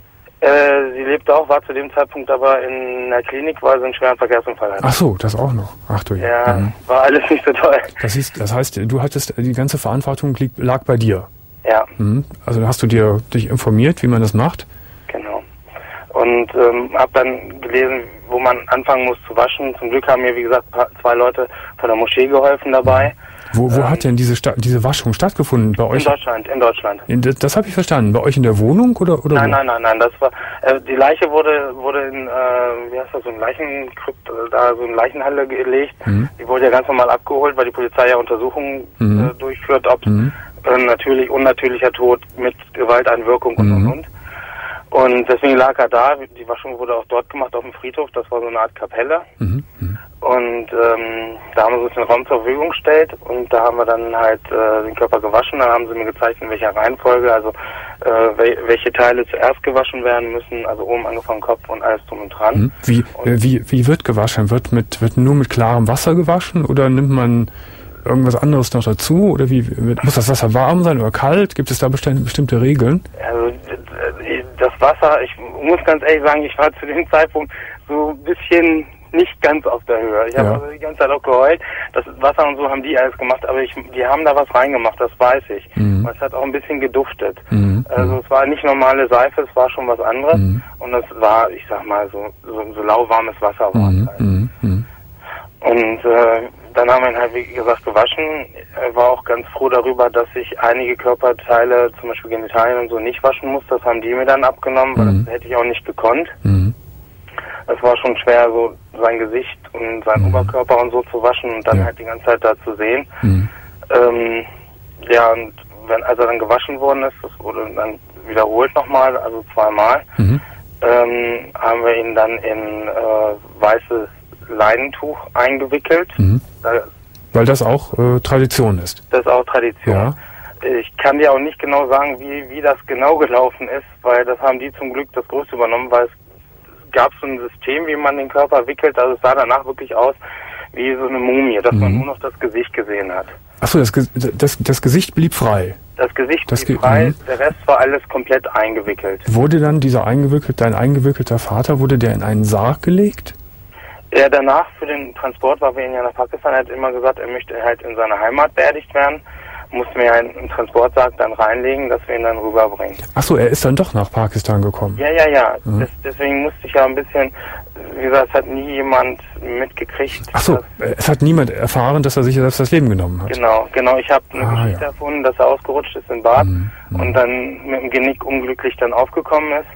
Äh, sie lebte auch, war zu dem Zeitpunkt aber in der Klinik, weil sie einen schweren Verkehrsunfall hatte. Ach so, das auch noch. Ach du ja. Ja, mhm. war alles nicht so toll. Das, ist, das heißt, du hattest, die ganze Verantwortung lieg, lag bei dir. Ja. Mhm. Also hast du dir dich informiert, wie man das macht? Genau. Und ähm, habe dann gelesen, wo man anfangen muss zu waschen. Zum Glück haben mir, wie gesagt, zwei Leute von der Moschee geholfen dabei. Mhm. Wo, wo ähm, hat denn diese, Sta diese Waschung stattgefunden? Bei euch? In Deutschland, in Deutschland. In, das das habe ich verstanden. Bei euch in der Wohnung oder oder? Nein, wo? nein, nein, nein. Das war äh, die Leiche wurde wurde in äh, wie heißt das, so ein Leichenkrypt, äh, da so eine Leichenhalle gelegt. Mhm. Die wurde ja ganz normal abgeholt, weil die Polizei ja Untersuchungen mhm. äh, durchführt, ob mhm. äh, natürlich unnatürlicher Tod mit Gewalteinwirkung und und und. Und deswegen lag er da. Die Waschung wurde auch dort gemacht auf dem Friedhof. Das war so eine Art Kapelle. Mhm. Und ähm, da haben sie uns den Raum zur Verfügung gestellt und da haben wir dann halt äh, den Körper gewaschen. Dann haben sie mir gezeigt, in welcher Reihenfolge, also äh, wel welche Teile zuerst gewaschen werden müssen, also oben angefangen Kopf und alles drum und dran. Mhm. Wie, und äh, wie, wie wird gewaschen? Wird mit wird nur mit klarem Wasser gewaschen oder nimmt man irgendwas anderes noch dazu? Oder wie muss das Wasser warm sein oder kalt? Gibt es da bestimmte, bestimmte Regeln? Also das Wasser, ich muss ganz ehrlich sagen, ich war zu dem Zeitpunkt so ein bisschen nicht ganz auf der Höhe. Ich habe ja. also die ganze Zeit auch geheult. Das Wasser und so haben die alles gemacht, aber ich, die haben da was reingemacht, das weiß ich. Mhm. Es hat auch ein bisschen geduftet. Mhm. Also es war nicht normale Seife, es war schon was anderes. Mhm. Und es war, ich sag mal, so, so, so lauwarmes Wasser war es mhm. halt. Mhm. Und äh, dann haben wir ihn halt, wie gesagt, gewaschen. Er war auch ganz froh darüber, dass ich einige Körperteile, zum Beispiel Genitalien und so, nicht waschen muss. Das haben die mir dann abgenommen, weil mhm. das hätte ich auch nicht gekonnt. Mhm. Es war schon schwer, so sein Gesicht und seinen mhm. Oberkörper und so zu waschen und dann ja. halt die ganze Zeit da zu sehen. Mhm. Ähm, ja, und wenn, als er dann gewaschen worden ist, das wurde dann wiederholt nochmal, also zweimal, mhm. ähm, haben wir ihn dann in äh, weißes Leinentuch eingewickelt. Mhm. Da, Weil das auch äh, Tradition ist. Das ist auch Tradition. Ja. Ich kann dir auch nicht genau sagen, wie, wie das genau gelaufen ist, weil das haben die zum Glück das Größte übernommen, weil es gab so ein System, wie man den Körper wickelt, also es sah danach wirklich aus wie so eine Mumie, dass mhm. man nur noch das Gesicht gesehen hat. Achso, das, das, das Gesicht blieb frei? Das Gesicht das blieb frei, der Rest war alles komplett eingewickelt. Wurde dann dieser eingewickelt, dein eingewickelter Vater, wurde der in einen Sarg gelegt? Er danach für den Transport, weil wir ihn ja nach Pakistan, hat immer gesagt, er möchte halt in seiner Heimat beerdigt werden. Mussten wir einen Transportsack dann reinlegen, dass wir ihn dann rüberbringen. Achso, er ist dann doch nach Pakistan gekommen? Ja, ja, ja. Mhm. Das, deswegen musste ich ja ein bisschen, wie gesagt, es hat nie jemand mitgekriegt. Achso, es hat niemand erfahren, dass er sich selbst das Leben genommen hat? Genau, genau. Ich habe eine ah, Geschichte ja. erfunden, dass er ausgerutscht ist im Bad mhm. und dann mit dem Genick unglücklich dann aufgekommen ist.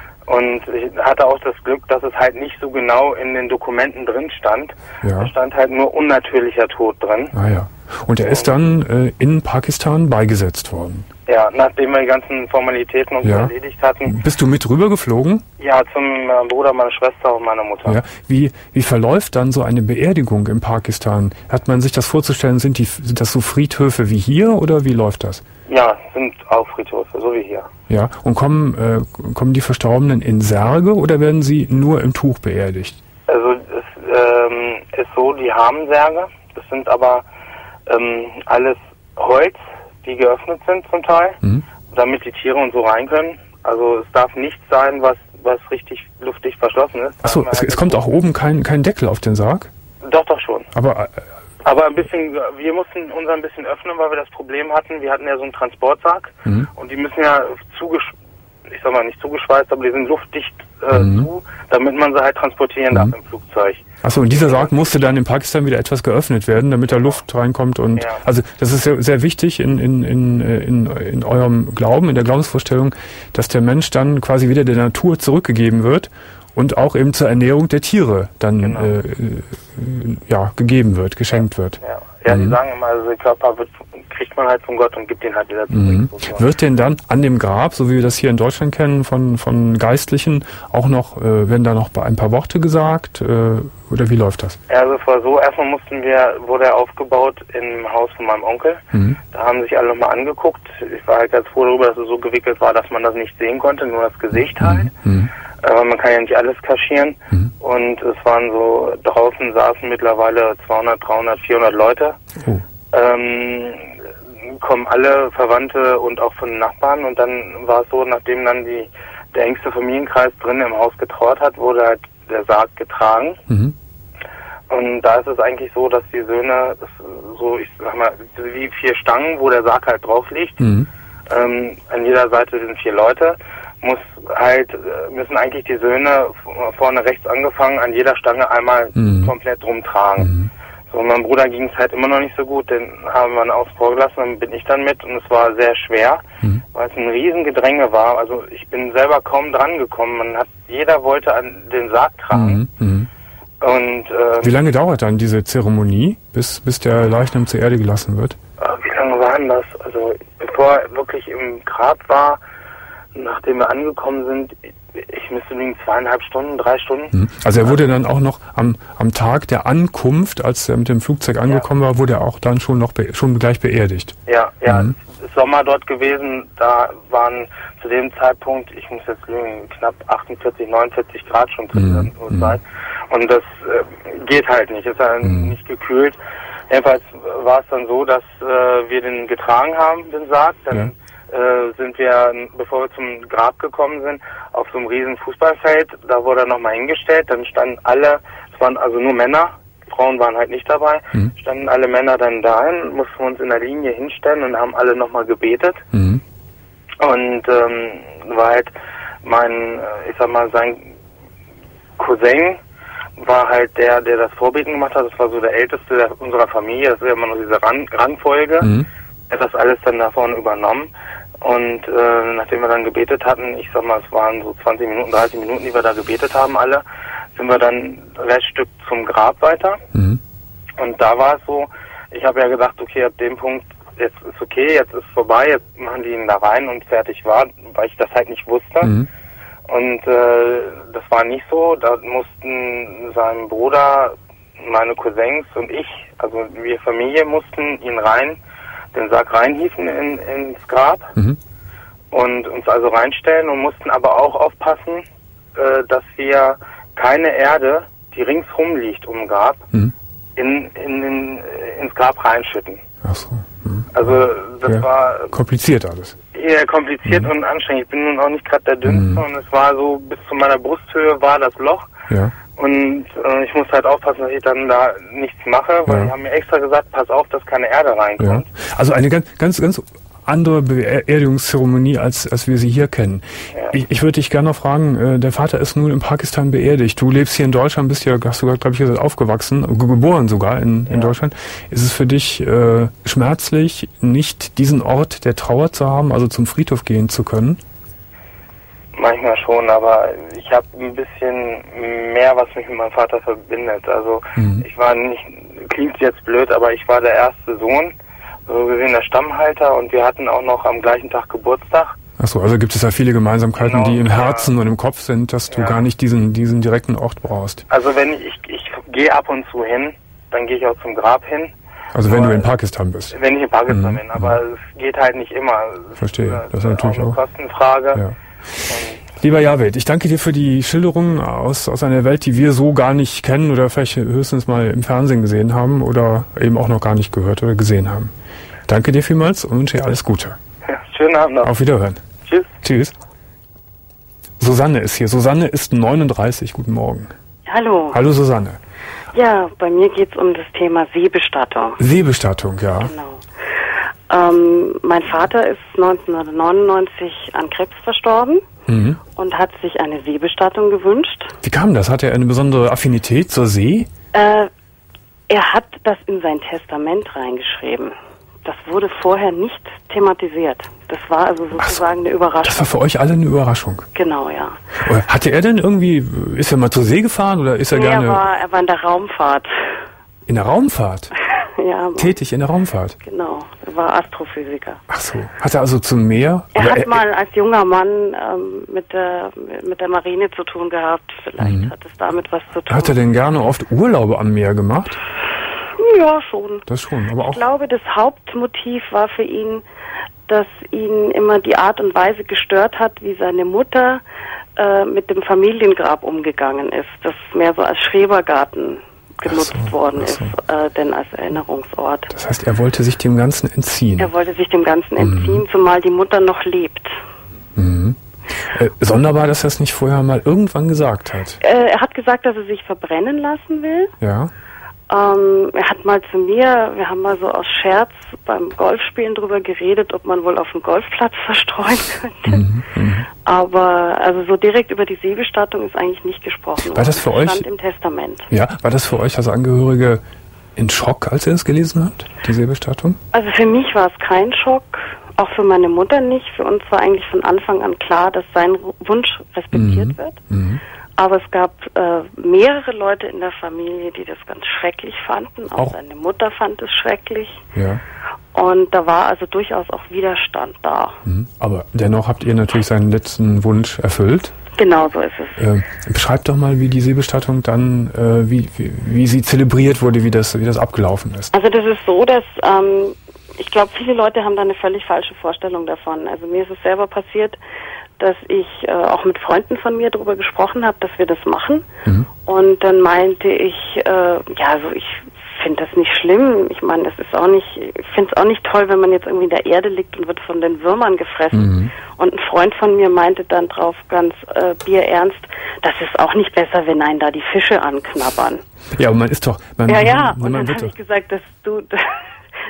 Und ich hatte auch das Glück, dass es halt nicht so genau in den Dokumenten drin stand. Ja. Da stand halt nur unnatürlicher Tod drin. Ah ja. Und er ist dann äh, in Pakistan beigesetzt worden? Ja, nachdem wir die ganzen Formalitäten uns ja. erledigt hatten. Bist du mit rübergeflogen? Ja, zum äh, Bruder meiner Schwester und meiner Mutter. Ja. Wie, wie verläuft dann so eine Beerdigung in Pakistan? Hat man sich das vorzustellen, sind, die, sind das so Friedhöfe wie hier oder wie läuft das? Ja, sind auch Friedhöfe, so wie hier. Ja, und kommen, äh, kommen die Verstorbenen in Särge oder werden sie nur im Tuch beerdigt? Also es ähm, ist so, die haben Särge, das sind aber ähm, alles Holz, die geöffnet sind zum Teil, mhm. damit die Tiere und so rein können. Also es darf nichts sein, was, was richtig luftdicht verschlossen ist. Achso, es, es kommt auch oben kein, kein Deckel auf den Sarg? Doch, doch schon. Aber... Äh, Aber ein bisschen, wir mussten uns ein bisschen öffnen, weil wir das Problem hatten, wir hatten ja so einen Transportsack mhm. und die müssen ja zugeschweißt, ich sag mal nicht zugeschweißt, aber die sind luftdicht äh, mhm. zu, damit man sie halt transportieren mhm. darf im Flugzeug. Achso, und dieser Sarg musste dann in Pakistan wieder etwas geöffnet werden, damit da Luft reinkommt und ja. also das ist sehr, sehr wichtig in, in, in, in, in eurem Glauben, in der Glaubensvorstellung, dass der Mensch dann quasi wieder der Natur zurückgegeben wird. Und auch eben zur Ernährung der Tiere dann genau. äh, äh, ja, gegeben wird, geschenkt wird. Ja, ja mhm. die sagen immer, also der Körper wird, kriegt man halt von Gott und gibt ihn halt wieder zurück. Mhm. Wird denn dann an dem Grab, so wie wir das hier in Deutschland kennen, von, von Geistlichen, auch noch, äh, werden da noch ein paar Worte gesagt? Äh, oder wie läuft das? Ja, also es war so, erstmal mussten wir, wurde er aufgebaut im Haus von meinem Onkel. Mhm. Da haben sich alle nochmal angeguckt. Ich war halt ganz froh darüber, dass es so gewickelt war, dass man das nicht sehen konnte, nur das Gesicht halt. Mhm. Aber man kann ja nicht alles kaschieren. Mhm. Und es waren so, draußen saßen mittlerweile zweihundert, dreihundert, vierhundert Leute. Oh. Ähm, kommen alle Verwandte und auch von den Nachbarn. Und dann war es so, nachdem dann die, der engste Familienkreis drin im Haus getrauert hat, wurde halt der Sarg getragen. Mhm. Und da ist es eigentlich so, dass die Söhne, so ich sag mal, wie vier Stangen, wo der Sarg halt drauf liegt. Mhm. Ähm, an jeder Seite sind vier Leute. Muss halt, müssen eigentlich die Söhne vorne rechts angefangen an jeder Stange einmal mhm. komplett rumtragen. Mhm. So, meinem Bruder ging es halt immer noch nicht so gut, den haben wir aufs Tor gelassen, dann bin ich dann mit und es war sehr schwer, mhm. weil es ein riesen Gedränge war. Also ich bin selber kaum dran gekommen. Man hat, jeder wollte an den Sarg tragen. Mhm. Und ähm, wie lange dauert dann diese Zeremonie, bis bis der Leichnam zur Erde gelassen wird? Wie lange war denn das? Also bevor er wirklich im Grab war, nachdem wir angekommen sind, ich müsste liegen zweieinhalb Stunden, drei Stunden. Also er wurde dann auch noch am, am Tag der Ankunft, als er mit dem Flugzeug angekommen ja. war, wurde er auch dann schon noch be- schon gleich beerdigt. Ja, ja. Mhm. Es ist Sommer dort gewesen, da waren zu dem Zeitpunkt, ich muss jetzt lügen, knapp achtundvierzig, neunundvierzig Grad schon zu dieser mhm. Zeit. Und das äh, geht halt nicht, ist halt mhm. nicht gekühlt. Jedenfalls war es dann so, dass äh, wir den getragen haben, den Sarg, dann ja. Äh, sind wir, bevor wir zum Grab gekommen sind, auf so einem riesen Fußballfeld, da wurde er nochmal hingestellt, dann standen alle, es waren also nur Männer, Frauen waren halt nicht dabei, mhm. standen alle Männer dann dahin, mussten wir uns in der Linie hinstellen und haben alle nochmal gebetet. Mhm. Und ähm, war halt mein, ich sag mal, sein Cousin, war halt der, der das Vorbeten gemacht hat. Das war so der Älteste der, unserer Familie. Das ist ja immer noch diese Rang, Rangfolge. Mhm. Er hat das alles dann davon übernommen. Und äh, nachdem wir dann gebetet hatten, ich sag mal, es waren so zwanzig Minuten, dreißig Minuten, die wir da gebetet haben alle, sind wir dann Reststück zum Grab weiter. Mhm. Und da war es so, ich habe ja gedacht, okay, ab dem Punkt, jetzt ist okay, jetzt ist vorbei, jetzt machen die ihn da rein und fertig war, weil ich das halt nicht wusste. Mhm. Und äh, das war nicht so, da mussten sein Bruder, meine Cousins und ich, also wir Familie, mussten ihn rein, den Sarg reinhieven in, ins Grab mhm. und uns also reinstellen und mussten aber auch aufpassen, äh, dass wir keine Erde, die ringsrum liegt um das Grab, mhm. in, in, in, ins Grab reinschütten. Ach so. Mhm. Also das ja, war kompliziert alles. Eher kompliziert mhm. und anstrengend. Ich bin nun auch nicht gerade der Dünnste mhm. und es war so, bis zu meiner Brusthöhe war das Loch. Ja. Und äh, ich muss halt aufpassen, dass ich dann da nichts mache, weil ja. die haben mir extra gesagt, pass auf, dass keine Erde reinkommt. Ja. Also eine ganz, ganz, ganz andere Beerdigungszeremonie, als, als wir sie hier kennen. Ja. Ich, ich würde dich gerne noch fragen, äh, der Vater ist nun in Pakistan beerdigt. Du lebst hier in Deutschland, bist ja, hast du glaube ich gesagt, aufgewachsen, geboren sogar in, in ja. Deutschland. Ist es für dich äh, schmerzlich, nicht diesen Ort der Trauer zu haben, also zum Friedhof gehen zu können? Manchmal schon, aber ich habe ein bisschen mehr, was mich mit meinem Vater verbindet. Also mhm. ich war nicht, klingt jetzt blöd, aber ich war der erste Sohn, so gesehen der Stammhalter, und wir hatten auch noch am gleichen Tag Geburtstag. Achso, also gibt es ja viele Gemeinsamkeiten, genau, die im Herzen ja. und im Kopf sind, dass du ja. gar nicht diesen diesen direkten Ort brauchst. Also wenn ich, ich, ich gehe ab und zu hin, dann gehe ich auch zum Grab hin. Also wenn aber, du in Pakistan bist? Wenn ich in Pakistan mhm. bin, aber mhm. es geht halt nicht immer. Verstehe, das, das ist natürlich auch eine Kostenfrage. Ja. Lieber Javed, ich danke dir für die Schilderung aus, aus einer Welt, die wir so gar nicht kennen oder vielleicht höchstens mal im Fernsehen gesehen haben oder eben auch noch gar nicht gehört oder gesehen haben. Danke dir vielmals und wünsche dir alles Gute. Ja, schönen Abend noch. Auf Wiederhören. Tschüss. Tschüss. Susanne ist hier. Susanne ist neununddreißig. Guten Morgen. Hallo. Hallo Susanne. Ja, bei mir geht es um das Thema Seebestattung. Seebestattung, ja. Genau. Ähm, mein Vater ist neunzehnhundertneunundneunzig an Krebs verstorben mhm. und hat sich eine Seebestattung gewünscht. Wie kam das? Hat er eine besondere Affinität zur See? Äh, er hat das in sein Testament reingeschrieben. Das wurde vorher nicht thematisiert. Das war also sozusagen so, eine Überraschung. Das war für euch alle eine Überraschung? Genau, ja. Hatte er denn irgendwie, ist er mal zur See gefahren oder ist er nee, gerne... Er war, er war in der Raumfahrt. In der Raumfahrt? Ja. Tätig in der Raumfahrt? Genau, er war Astrophysiker. Ach so, hat er also zum Meer? Er hat er, mal als junger Mann ähm, mit, der, mit der Marine zu tun gehabt. Vielleicht mhm. hat es damit was zu tun. Hat er denn gerne oft Urlaube am Meer gemacht? Ja, schon. Das schon, aber auch... Ich glaube, das Hauptmotiv war für ihn, dass ihn immer die Art und Weise gestört hat, wie seine Mutter äh, mit dem Familiengrab umgegangen ist. Das mehr so als Schrebergarten genutzt so, worden so. ist, äh, denn als Erinnerungsort. Das heißt, er wollte sich dem Ganzen entziehen? Er wollte sich dem Ganzen entziehen, mhm. zumal die Mutter noch lebt. Mhm. Äh, sonderbar, dass er es nicht vorher mal irgendwann gesagt hat. Äh, er hat gesagt, dass er sich verbrennen lassen will. Ja. Ähm, er hat mal zu mir, wir haben mal so aus Scherz beim Golfspielen drüber geredet, ob man wohl auf dem Golfplatz verstreuen könnte. Mhm, mh. Aber also so direkt über die Seebestattung ist eigentlich nicht gesprochen. War das für euch? Stand im Testament. Ja, war das für euch als Angehörige in Schock, als ihr es gelesen habt, die Seebestattung? Also für mich war es kein Schock, auch für meine Mutter nicht. Für uns war eigentlich von Anfang an klar, dass sein Wunsch respektiert mhm, wird. Mhm. Aber es gab äh, mehrere Leute in der Familie, die das ganz schrecklich fanden. Auch, auch seine Mutter fand es schrecklich. Ja. Und da war also durchaus auch Widerstand da. Mhm. Aber dennoch habt ihr natürlich seinen letzten Wunsch erfüllt. Genau so ist es. Äh, beschreibt doch mal, wie die Seebestattung dann, äh, wie, wie, wie sie zelebriert wurde, wie das, wie das abgelaufen ist. Also das ist so, dass ähm, ich glaube, viele Leute haben da eine völlig falsche Vorstellung davon. Also mir ist es selber passiert, dass ich äh, auch mit Freunden von mir darüber gesprochen habe, dass wir das machen. Mhm. Und dann meinte ich, äh, ja, also ich finde das nicht schlimm. Ich meine, das ist auch nicht, ich finde es auch nicht toll, wenn man jetzt irgendwie in der Erde liegt und wird von den Würmern gefressen. Mhm. Und ein Freund von mir meinte dann drauf ganz äh, bierernst, das ist auch nicht besser, wenn einen da die Fische anknabbern. Ja, aber man ist doch... Man, ja, ja, man, und man dann habe ich gesagt, dass du...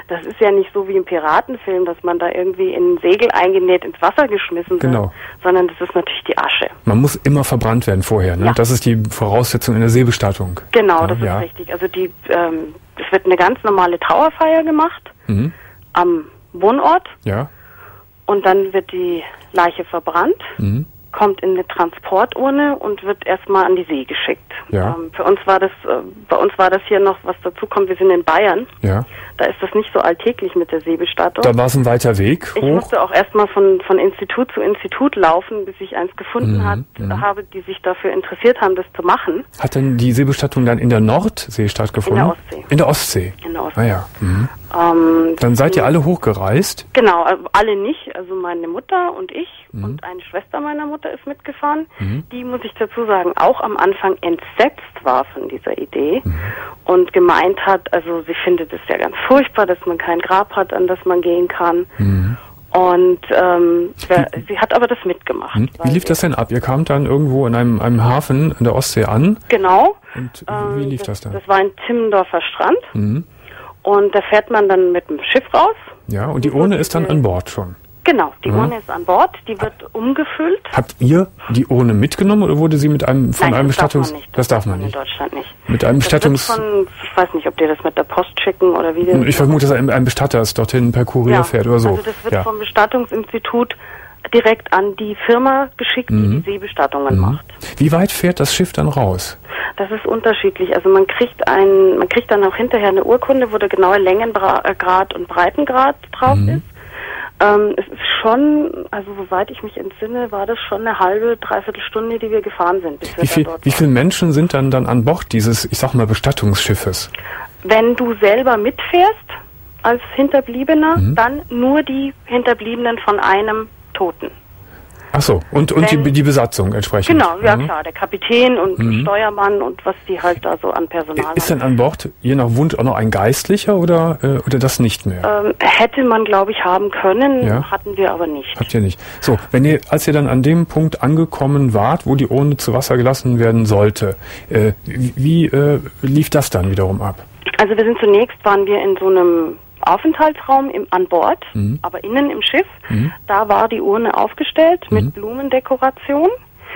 das ist ja nicht so wie im Piratenfilm, dass man da irgendwie in ein Segel eingenäht ins Wasser geschmissen genau. wird, sondern das ist natürlich die Asche. Man muss immer verbrannt werden vorher, ne? Ja. Das ist die Voraussetzung in der Seebestattung. Genau, ja, das ist ja. richtig. Also die, ähm, es wird eine ganz normale Trauerfeier gemacht mhm. am Wohnort ja. und dann wird die Leiche verbrannt. Mhm. Kommt in eine Transporturne und wird erstmal an die See geschickt. Ja. Ähm, für uns war das, äh, bei uns war das hier noch, was dazu kommt, wir sind in Bayern. Ja. Da ist das nicht so alltäglich mit der Seebestattung. Da war es ein weiter Weg hoch. Ich musste auch erstmal von, von Institut zu Institut laufen, bis ich eins gefunden mhm. hat, mhm. habe, die sich dafür interessiert haben, das zu machen. Hat denn die Seebestattung dann in der Nordsee stattgefunden? In der Ostsee. In der Ostsee? In der Ostsee. Ah ja. Mhm. Ähm, Dann seid ihr alle hochgereist? Genau, also alle nicht. Also meine Mutter und ich mhm. und eine Schwester meiner Mutter ist mitgefahren. Mhm. Die, muss ich dazu sagen, auch am Anfang entsetzt war von dieser Idee mhm. und gemeint hat, also sie findet es ja ganz furchtbar, dass man kein Grab hat, an das man gehen kann. Mhm. Und ähm, wer, sie hat aber das mitgemacht. Mhm. Wie lief das denn ab? Ihr kamt dann irgendwo in einem, einem Hafen in der Ostsee an? Genau. Und ähm, wie lief das, das dann? Das war ein Timmendorfer Strand. Mhm. Und da fährt man dann mit dem Schiff raus. Ja, und die Urne ist dann an Bord schon? Genau, die mhm. Urne ist an Bord, die wird umgefüllt. Habt ihr die Urne mitgenommen oder wurde sie mit einem von Nein, einem das Bestattungs... Darf man nicht. Das, das darf man nicht. In Deutschland nicht. Mit einem das Bestattungs... Wird von, ich weiß nicht, ob die das mit der Post schicken oder wie das... Ich vermute, dass ein, ein Bestatter es dorthin per Kurier ja, fährt oder so. Also das wird ja. vom Bestattungsinstitut direkt an die Firma geschickt, mhm. die die Seebestattungen mhm. macht. Wie weit fährt das Schiff dann raus? Das ist unterschiedlich. Also man kriegt ein, man kriegt dann auch hinterher eine Urkunde, wo der genaue Längengrad und Breitengrad drauf mhm. ist. Ähm, es ist schon, also soweit ich mich entsinne, war das schon eine halbe, dreiviertel Stunde, die wir gefahren sind, bis wir wie viel, da dort Wie waren. viele Menschen sind dann, dann an Bord dieses, ich sag mal, Bestattungsschiffes? Wenn du selber mitfährst als Hinterbliebener, mhm. dann nur die Hinterbliebenen von einem Toten. Ach so, und, und Wenn, die, die Besatzung entsprechend? Genau, ja mhm. klar, der Kapitän und mhm. Steuermann und was die halt da so an Personal Ist haben. denn an Bord je nach Wunsch auch noch ein Geistlicher oder, äh, oder das nicht mehr? Ähm, hätte man, glaube ich, haben können, ja. hatten wir aber nicht. Habt ihr nicht. So, wenn ihr, als ihr dann an dem Punkt angekommen wart, wo die Urne zu Wasser gelassen werden sollte, äh, wie äh, lief das dann wiederum ab? Also wir sind zunächst, waren wir in so einem Aufenthaltsraum im, an Bord, mhm. aber innen im Schiff. Mhm. Da war die Urne aufgestellt mhm. mit Blumendekoration.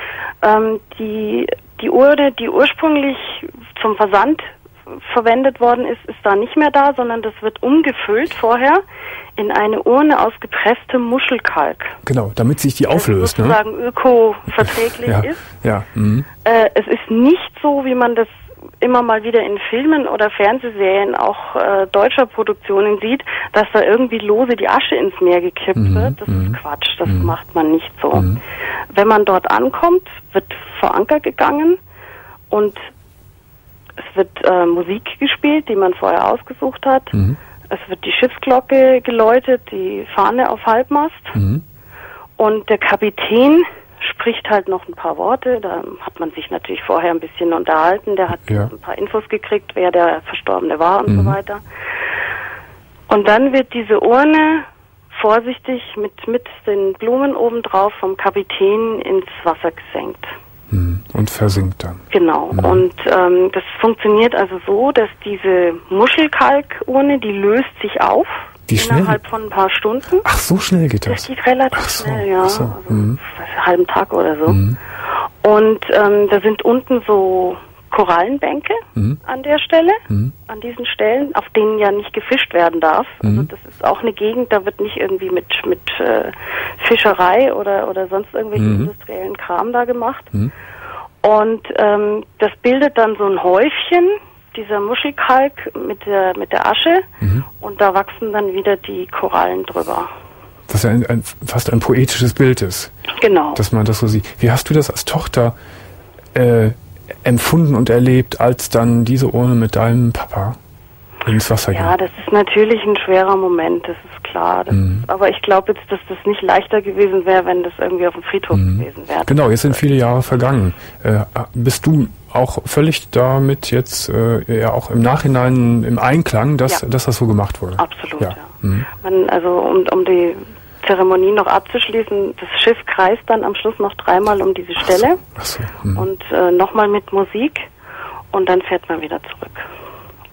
Ähm, die, die Urne, die ursprünglich zum Versand verwendet worden ist, ist da nicht mehr da, sondern das wird umgefüllt vorher in eine Urne aus gepresstem Muschelkalk. Genau, damit sich die das auflöst, sozusagen ne? öko-verträglich ja, ist. Ja. Mhm. Äh, es ist nicht so, wie man das immer mal wieder in Filmen oder Fernsehserien auch äh, deutscher Produktionen sieht, dass da irgendwie lose die Asche ins Meer gekippt mhm, wird. Das mhm. ist Quatsch, das mhm. macht man nicht so. Mhm. Wenn man dort ankommt, wird vor Anker gegangen und es wird äh, Musik gespielt, die man vorher ausgesucht hat. Mhm. Es wird die Schiffsglocke geläutet, die Fahne auf Halbmast Mhm. und der Kapitän spricht halt noch ein paar Worte, da hat man sich natürlich vorher ein bisschen unterhalten, der hat ja. ein paar Infos gekriegt, wer der Verstorbene war und mhm. so weiter. Und dann wird diese Urne vorsichtig mit, mit den Blumen obendrauf vom Kapitän ins Wasser gesenkt. Mhm. Und versinkt dann. Genau. Mhm. Und ähm, das funktioniert also so, dass diese Muschelkalkurne, die löst sich auf. Wie schnell? Innerhalb von ein paar Stunden. Ach, so schnell geht das? Das geht relativ ach so, schnell, ja. Ach so. Also mhm. einen halben Tag oder so. Mhm. Und ähm, da sind unten so Korallenbänke mhm. an der Stelle, mhm. an diesen Stellen, auf denen ja nicht gefischt werden darf. Mhm. Also das ist auch eine Gegend, da wird nicht irgendwie mit mit äh, Fischerei oder oder sonst irgendwelchen mhm. industriellen Kram da gemacht. Mhm. Und ähm, das bildet dann so ein Häufchen, dieser Muschelkalk mit der mit der Asche, mhm. und da wachsen dann wieder die Korallen drüber. Was ein, ein, fast ein poetisches Bild ist. Genau. Dass man das so sieht. Wie hast du das als Tochter äh, empfunden und erlebt, als dann diese Urne mit deinem Papa ins Wasser ging? Ja, das ist natürlich ein schwerer Moment, das ist klar. Das mhm. ist, aber ich glaube jetzt, dass das nicht leichter gewesen wäre, wenn das irgendwie auf dem Friedhof mhm. gewesen wäre. Genau, jetzt sind viele Jahre vergangen. Äh, bist du auch völlig damit jetzt äh, ja auch im Nachhinein im Einklang, dass, ja. dass das so gemacht wurde? Absolut, ja. ja. Mhm. Man, also um, um die Zeremonie noch abzuschließen, das Schiff kreist dann am Schluss noch dreimal um diese Stelle. Ach so. Ach so. Mhm. Und äh, nochmal mit Musik und dann fährt man wieder zurück.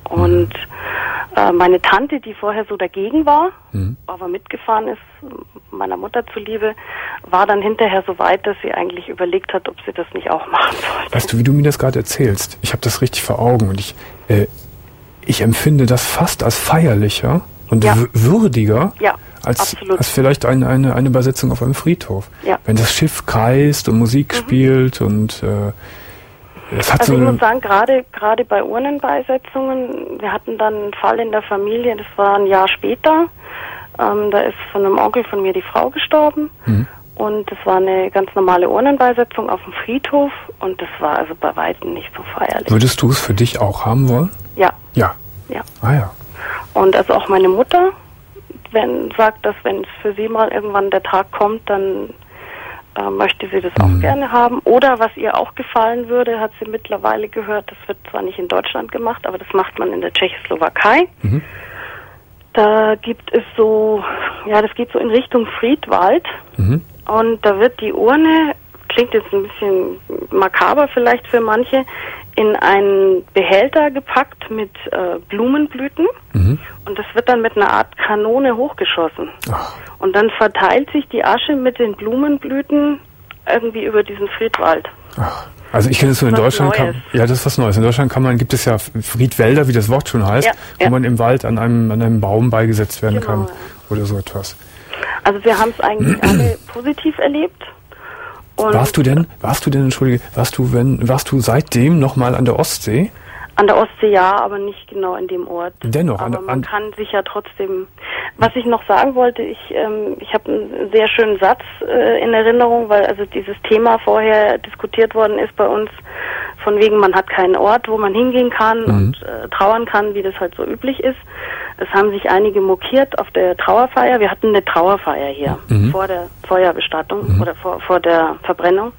Und äh, meine Tante, die vorher so dagegen war, mhm. aber mitgefahren ist, meiner Mutter zuliebe, war dann hinterher so weit, dass sie eigentlich überlegt hat, ob sie das nicht auch machen sollte. Weißt du, wie du mir das gerade erzählst? Ich habe das richtig vor Augen und ich, äh, ich empfinde das fast als feierlicher und ja. w- würdiger ja, als, als vielleicht eine, eine, eine Übersetzung auf einem Friedhof. Ja. Wenn das Schiff kreist und Musik mhm. spielt und äh, es hat also so ich muss sagen, gerade gerade bei Urnenbeisetzungen, wir hatten dann einen Fall in der Familie, das war ein Jahr später, ähm, da ist von einem Onkel von mir die Frau gestorben mhm. und das war eine ganz normale Urnenbeisetzung auf dem Friedhof und das war also bei weitem nicht so feierlich. Würdest du es für dich auch haben wollen? Ja. Ja. Ja. Ah ja. Und also auch meine Mutter, wenn sagt, dass wenn es für sie mal irgendwann der Tag kommt, dann äh, möchte sie das auch mhm. gerne haben. Oder was ihr auch gefallen würde, hat sie mittlerweile gehört, das wird zwar nicht in Deutschland gemacht, aber das macht man in der Tschechoslowakei. Mhm. Da gibt es so, ja, das geht so in Richtung Friedwald. Mhm. Und da wird die Urne, klingt jetzt ein bisschen makaber vielleicht für manche, in einen Behälter gepackt mit äh, Blumenblüten mhm. und das wird dann mit einer Art Kanone hochgeschossen. Ach. Und dann verteilt sich die Asche mit den Blumenblüten irgendwie über diesen Friedwald. Ach. Also ich kenne es so in Deutschland, kann, ja, das ist was Neues. In Deutschland kann man, gibt es ja Friedwälder, wie das Wort schon heißt, ja, wo ja. man im Wald an einem, an einem Baum beigesetzt werden genau, kann ja. oder so etwas. Also wir haben es eigentlich alle positiv erlebt. Und warst du denn, warst du denn, entschuldige, warst du, wenn, warst du seitdem nochmal an der Ostsee? An der Ostsee ja, aber nicht genau in dem Ort. Dennoch. Aber an, man kann sich ja trotzdem, was ich noch sagen wollte, ich, ähm, ich habe einen sehr schönen Satz äh, in Erinnerung, weil also dieses Thema vorher diskutiert worden ist bei uns, von wegen man hat keinen Ort, wo man hingehen kann mhm. und äh, trauern kann, wie das halt so üblich ist. Es haben sich einige mokiert auf der Trauerfeier. Wir hatten eine Trauerfeier hier mhm. vor der Feuerbestattung mhm. oder vor, vor der Verbrennung.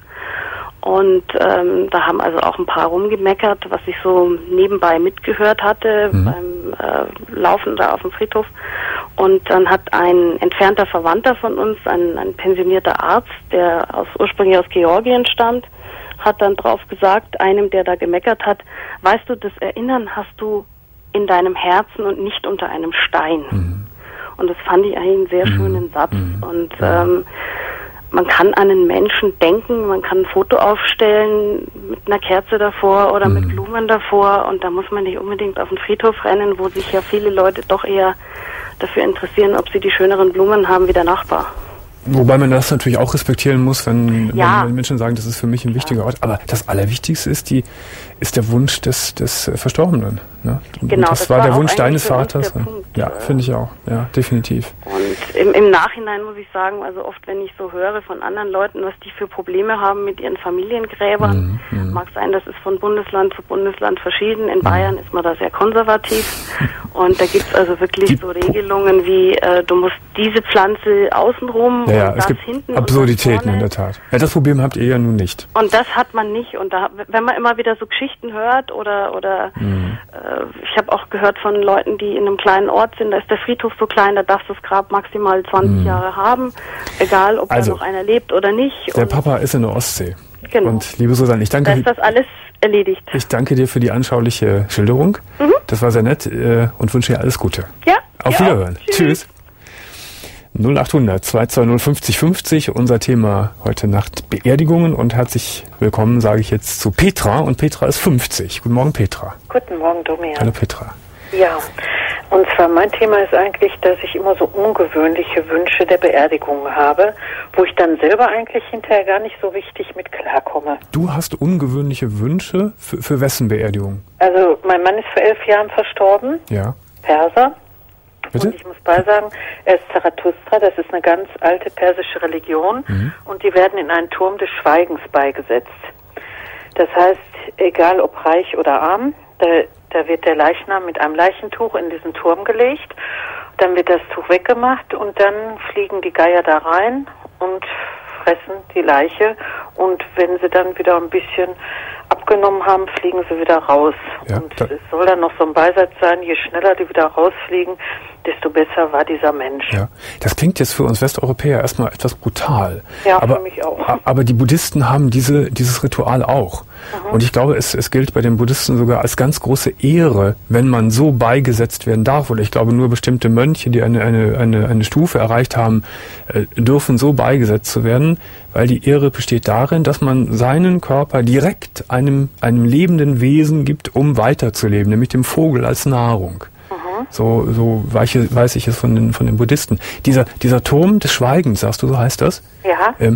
Und ähm, da haben also auch ein paar rumgemeckert, was ich so nebenbei mitgehört hatte mhm. beim äh, Laufen da auf dem Friedhof. Und dann hat ein entfernter Verwandter von uns, ein, ein pensionierter Arzt, der aus, ursprünglich aus Georgien stammt, hat dann drauf gesagt, einem, der da gemeckert hat, weißt du, das Erinnern hast du in deinem Herzen und nicht unter einem Stein. Mhm. Und das fand ich eigentlich einen sehr mhm. schönen Satz. Mhm. Und ähm, man kann an einen Menschen denken, man kann ein Foto aufstellen mit einer Kerze davor oder mhm. mit Blumen davor und da muss man nicht unbedingt auf den Friedhof rennen, wo sich ja viele Leute doch eher dafür interessieren, ob sie die schöneren Blumen haben wie der Nachbar. Wobei man das natürlich auch respektieren muss, wenn, ja. wenn Menschen sagen, das ist für mich ein wichtiger Ort. Aber das Allerwichtigste ist die, ist der Wunsch des, des Verstorbenen. Ne? Genau, das, das war, war der Wunsch deines Vaters. Punkt, ja, äh, finde ich auch. Ja, definitiv. Und im, im Nachhinein muss ich sagen, also oft, wenn ich so höre von anderen Leuten, was die für Probleme haben mit ihren Familiengräbern, mhm, mag sein, das ist von Bundesland zu Bundesland verschieden. In mhm. Bayern ist man da sehr konservativ. Und da gibt es also wirklich die so Regelungen wie, äh, du musst diese Pflanze außenrum ja, ja, und es das gibt hinten Absurditäten in der Tat. Ja, das Problem habt ihr ja nun nicht. Und das hat man nicht. Und da, wenn man immer wieder so Geschichten hört oder oder mhm. äh, ich habe auch gehört von Leuten, die in einem kleinen Ort sind, da ist der Friedhof so klein, da darf das Grab maximal zwanzig mhm. Jahre haben, egal ob also, da noch einer lebt oder nicht. Der und Papa ist in der Ostsee. Genau. Und liebe Susanne, ich danke dir. Da ist das alles erledigt. Ich danke dir für die anschauliche Schilderung. Mhm. Das war sehr nett äh, und wünsche dir alles Gute. Ja. Auf ja, Wiederhören. Tschüss. Tschüss. null acht hundert zwei zwei null fünfzig fünfzig, unser Thema heute Nacht Beerdigungen und herzlich willkommen, sage ich jetzt, zu Petra und Petra ist fünfzig. Guten Morgen, Petra. Guten Morgen, Domian. Hallo, Petra. Ja, und zwar mein Thema ist eigentlich, dass ich immer so ungewöhnliche Wünsche der Beerdigung habe, wo ich dann selber eigentlich hinterher gar nicht so richtig mit klarkomme. Du hast ungewöhnliche Wünsche für, für wessen Beerdigung? Also mein Mann ist vor elf Jahren verstorben, ja. Perser. Bitte? Und ich muss beisagen, er ist Zarathustra, das ist eine ganz alte persische Religion mhm. und die werden in einen Turm des Schweigens beigesetzt. Das heißt, egal ob reich oder arm, da, da wird der Leichnam mit einem Leichentuch in diesen Turm gelegt, dann wird das Tuch weggemacht und dann fliegen die Geier da rein und fressen die Leiche und wenn sie dann wieder ein bisschen abgenommen haben, fliegen sie wieder raus. Ja, und es soll dann noch so ein Beisatz sein, je schneller die wieder rausfliegen, desto besser war dieser Mensch. Ja, das klingt jetzt für uns Westeuropäer erstmal etwas brutal. Ja, aber, für mich auch. Aber die Buddhisten haben diese, dieses Ritual auch. Mhm. Und ich glaube, es, es gilt bei den Buddhisten sogar als ganz große Ehre, wenn man so beigesetzt werden darf. Oder ich glaube, nur bestimmte Mönche, die eine, eine, eine, eine Stufe erreicht haben, äh, dürfen so beigesetzt zu werden, weil die Ehre besteht darin, dass man seinen Körper direkt einem, einem lebenden Wesen gibt, um weiterzuleben, nämlich dem Vogel als Nahrung. Mhm. So, so weiche, weiß ich es von den, von den Buddhisten. Dieser, dieser Turm des Schweigens, sagst du, so heißt das? Ja. Ähm,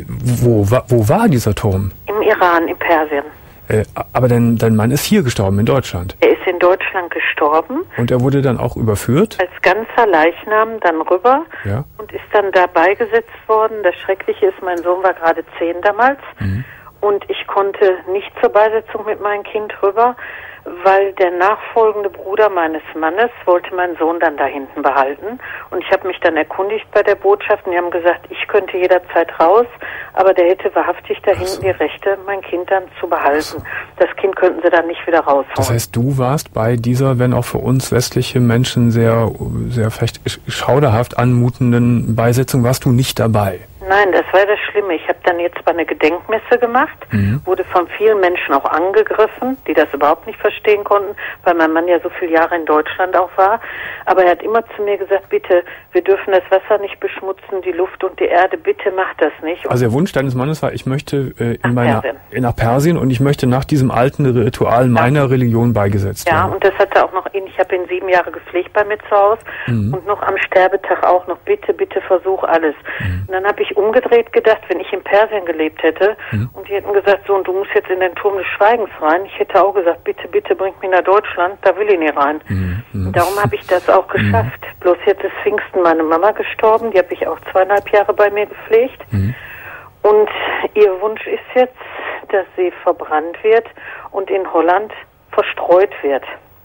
wo, wo war dieser Turm? Im Iran, in Persien. Äh, aber dein, dein Mann ist hier gestorben, in Deutschland. Er ist in Deutschland gestorben. Und er wurde dann auch überführt? Als ganzer Leichnam dann rüber. Ja. Und ist dann da beigesetzt worden. Das Schreckliche ist, mein Sohn war gerade zehn damals. Mhm. Und ich konnte nicht zur Beisetzung mit meinem Kind rüber, weil der nachfolgende Bruder meines Mannes wollte meinen Sohn dann da hinten behalten. Und ich habe mich dann erkundigt bei der Botschaft und die haben gesagt, ich könnte jederzeit raus, aber der hätte wahrhaftig da hinten so. die Rechte, mein Kind dann zu behalten. So. Das Kind könnten sie dann nicht wieder rausholen. Das heißt, du warst bei dieser, wenn auch für uns westliche Menschen sehr, sehr vielleicht schauderhaft anmutenden Beisetzung, warst du nicht dabei? Nein, das war das Schlimme. Ich habe dann jetzt mal eine Gedenkmesse gemacht, mhm. wurde von vielen Menschen auch angegriffen, die das überhaupt nicht verstehen konnten, weil mein Mann ja so viele Jahre in Deutschland auch war. Aber er hat immer zu mir gesagt, bitte, wir dürfen das Wasser nicht beschmutzen, die Luft und die Erde, bitte macht das nicht. Und also der Wunsch deines Mannes war, ich möchte äh, in nach, meiner, Persien. nach Persien und ich möchte nach diesem alten Ritual meiner ja. Religion beigesetzt ja, werden. Ja, und das hat er auch noch, ich habe ihn sieben Jahre gepflegt bei mir zu Hause mhm. und noch am Sterbetag auch noch, bitte, bitte versuch alles. Mhm. Und dann habe ich umgedreht gedacht, wenn ich in Persien gelebt hätte mhm. und die hätten gesagt, so, und du musst jetzt in den Turm des Schweigens rein, ich hätte auch gesagt, bitte, bitte bringt mich nach Deutschland, da will ich nicht rein. Mhm. Und darum habe ich das auch geschafft. Mhm. Bloß jetzt ist Pfingsten meine Mama gestorben, die habe ich auch zweieinhalb Jahre bei mir gepflegt. Mhm. Und ihr Wunsch ist jetzt, dass sie verbrannt wird und in Holland verstreut wird.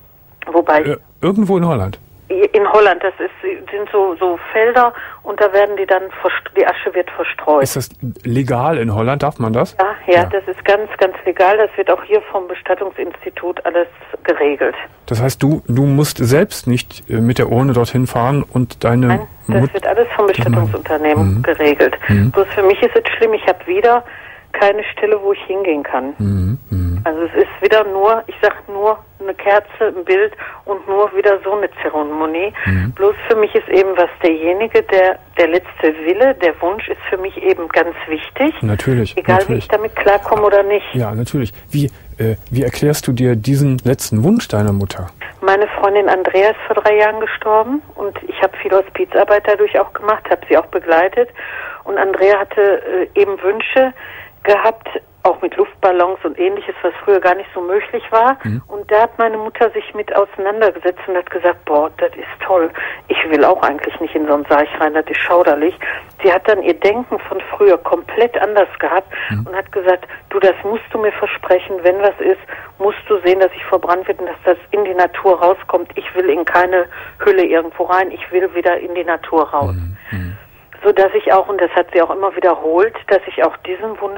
Wobei äh, irgendwo in Holland? In Holland, das ist, sind so, so Felder und da werden die dann, die Asche wird verstreut. Ist das legal in Holland? Darf man das? Ja, ja, ja, das ist ganz, ganz legal. Das wird auch hier vom Bestattungsinstitut alles geregelt. Das heißt, du, du musst selbst nicht mit der Urne dorthin fahren und deine... Nein, das Mut wird alles vom Bestattungsunternehmen mhm. geregelt. Mhm. Bloß für mich ist es schlimm, ich habe wieder keine Stelle, wo ich hingehen kann. Mhm. Mhm. Also es ist wieder nur, ich sag nur eine Kerze, ein Bild und nur wieder so eine Zeremonie. Mhm. Bloß für mich ist eben was derjenige, der der letzte Wille, der Wunsch ist für mich eben ganz wichtig. Natürlich. Egal natürlich. wie ich damit klarkomme oder nicht. Ja, natürlich. Wie, äh, wie erklärst du dir diesen letzten Wunsch deiner Mutter? Meine Freundin Andrea ist vor drei Jahren gestorben und ich habe viel Hospizarbeit dadurch auch gemacht, habe sie auch begleitet. Und Andrea hatte äh, eben Wünsche gehabt, auch mit Luftballons und ähnliches, was früher gar nicht so möglich war. Mhm. Und da hat meine Mutter sich mit auseinandergesetzt und hat gesagt, boah, das ist toll. Ich will auch eigentlich nicht in so einen Seich rein, das ist schauderlich. Sie hat dann ihr Denken von früher komplett anders gehabt mhm. und hat gesagt, du, das musst du mir versprechen, wenn was ist, musst du sehen, dass ich verbrannt werde und dass das in die Natur rauskommt. Ich will in keine Hülle irgendwo rein, ich will wieder in die Natur raus. Mhm. So dass ich auch, und das hat sie auch immer wiederholt, dass ich auch diesen Wunsch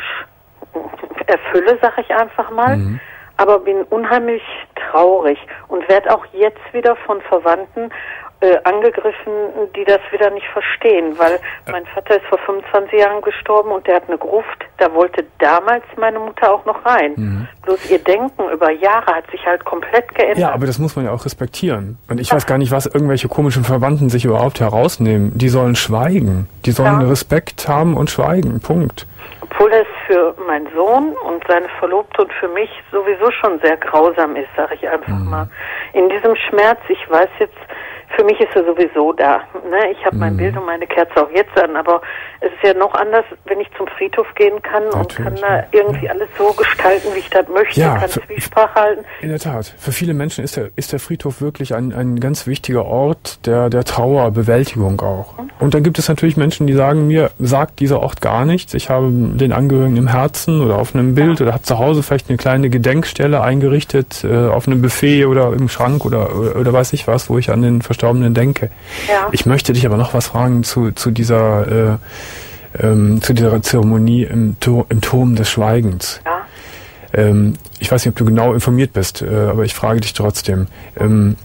erfülle, sag ich einfach mal, mhm. aber bin unheimlich traurig und werde auch jetzt wieder von Verwandten äh, angegriffen, die das wieder nicht verstehen, weil mein Vater ist vor fünfundzwanzig Jahren gestorben und der hat eine Gruft, da wollte damals meine Mutter auch noch rein. Mhm. Bloß ihr Denken über Jahre hat sich halt komplett geändert. Ja, aber das muss man ja auch respektieren. Und ich Ach. weiß gar nicht, was irgendwelche komischen Verwandten sich überhaupt herausnehmen. Die sollen schweigen. Die sollen ja. Respekt haben und schweigen. Punkt. Obwohl das für meinen Sohn und seine Verlobte und für mich sowieso schon sehr grausam ist, sage ich einfach mhm. mal. In diesem Schmerz, ich weiß jetzt, für mich ist er sowieso da. Ne? Ich habe mhm. mein Bild und meine Kerze auch jetzt an, aber es ist ja noch anders, wenn ich zum Friedhof gehen kann Natürlich, und kann da irgendwie ja. alles so gestalten, wie ich das möchte, ja, kann Zwiesprache halten. In der Tat. Für viele Menschen ist der, ist der Friedhof wirklich ein, ein ganz wichtiger Ort der, der Trauerbewältigung auch. Mhm. Und dann gibt es natürlich Menschen, die sagen, mir sagt dieser Ort gar nichts. Ich habe den Angehörigen im Herzen oder auf einem Bild ja. oder habe zu Hause vielleicht eine kleine Gedenkstelle eingerichtet, äh, auf einem Buffet oder im Schrank oder, oder, oder weiß ich was, wo ich an den Verstorbenen denke. Ja. Ich möchte dich aber noch was fragen zu, zu dieser äh, ähm, zu dieser Zeremonie im, Tur- im Turm des Schweigens. Ja. Ähm, ich weiß nicht, ob du genau informiert bist, äh, aber ich frage dich trotzdem. Ähm,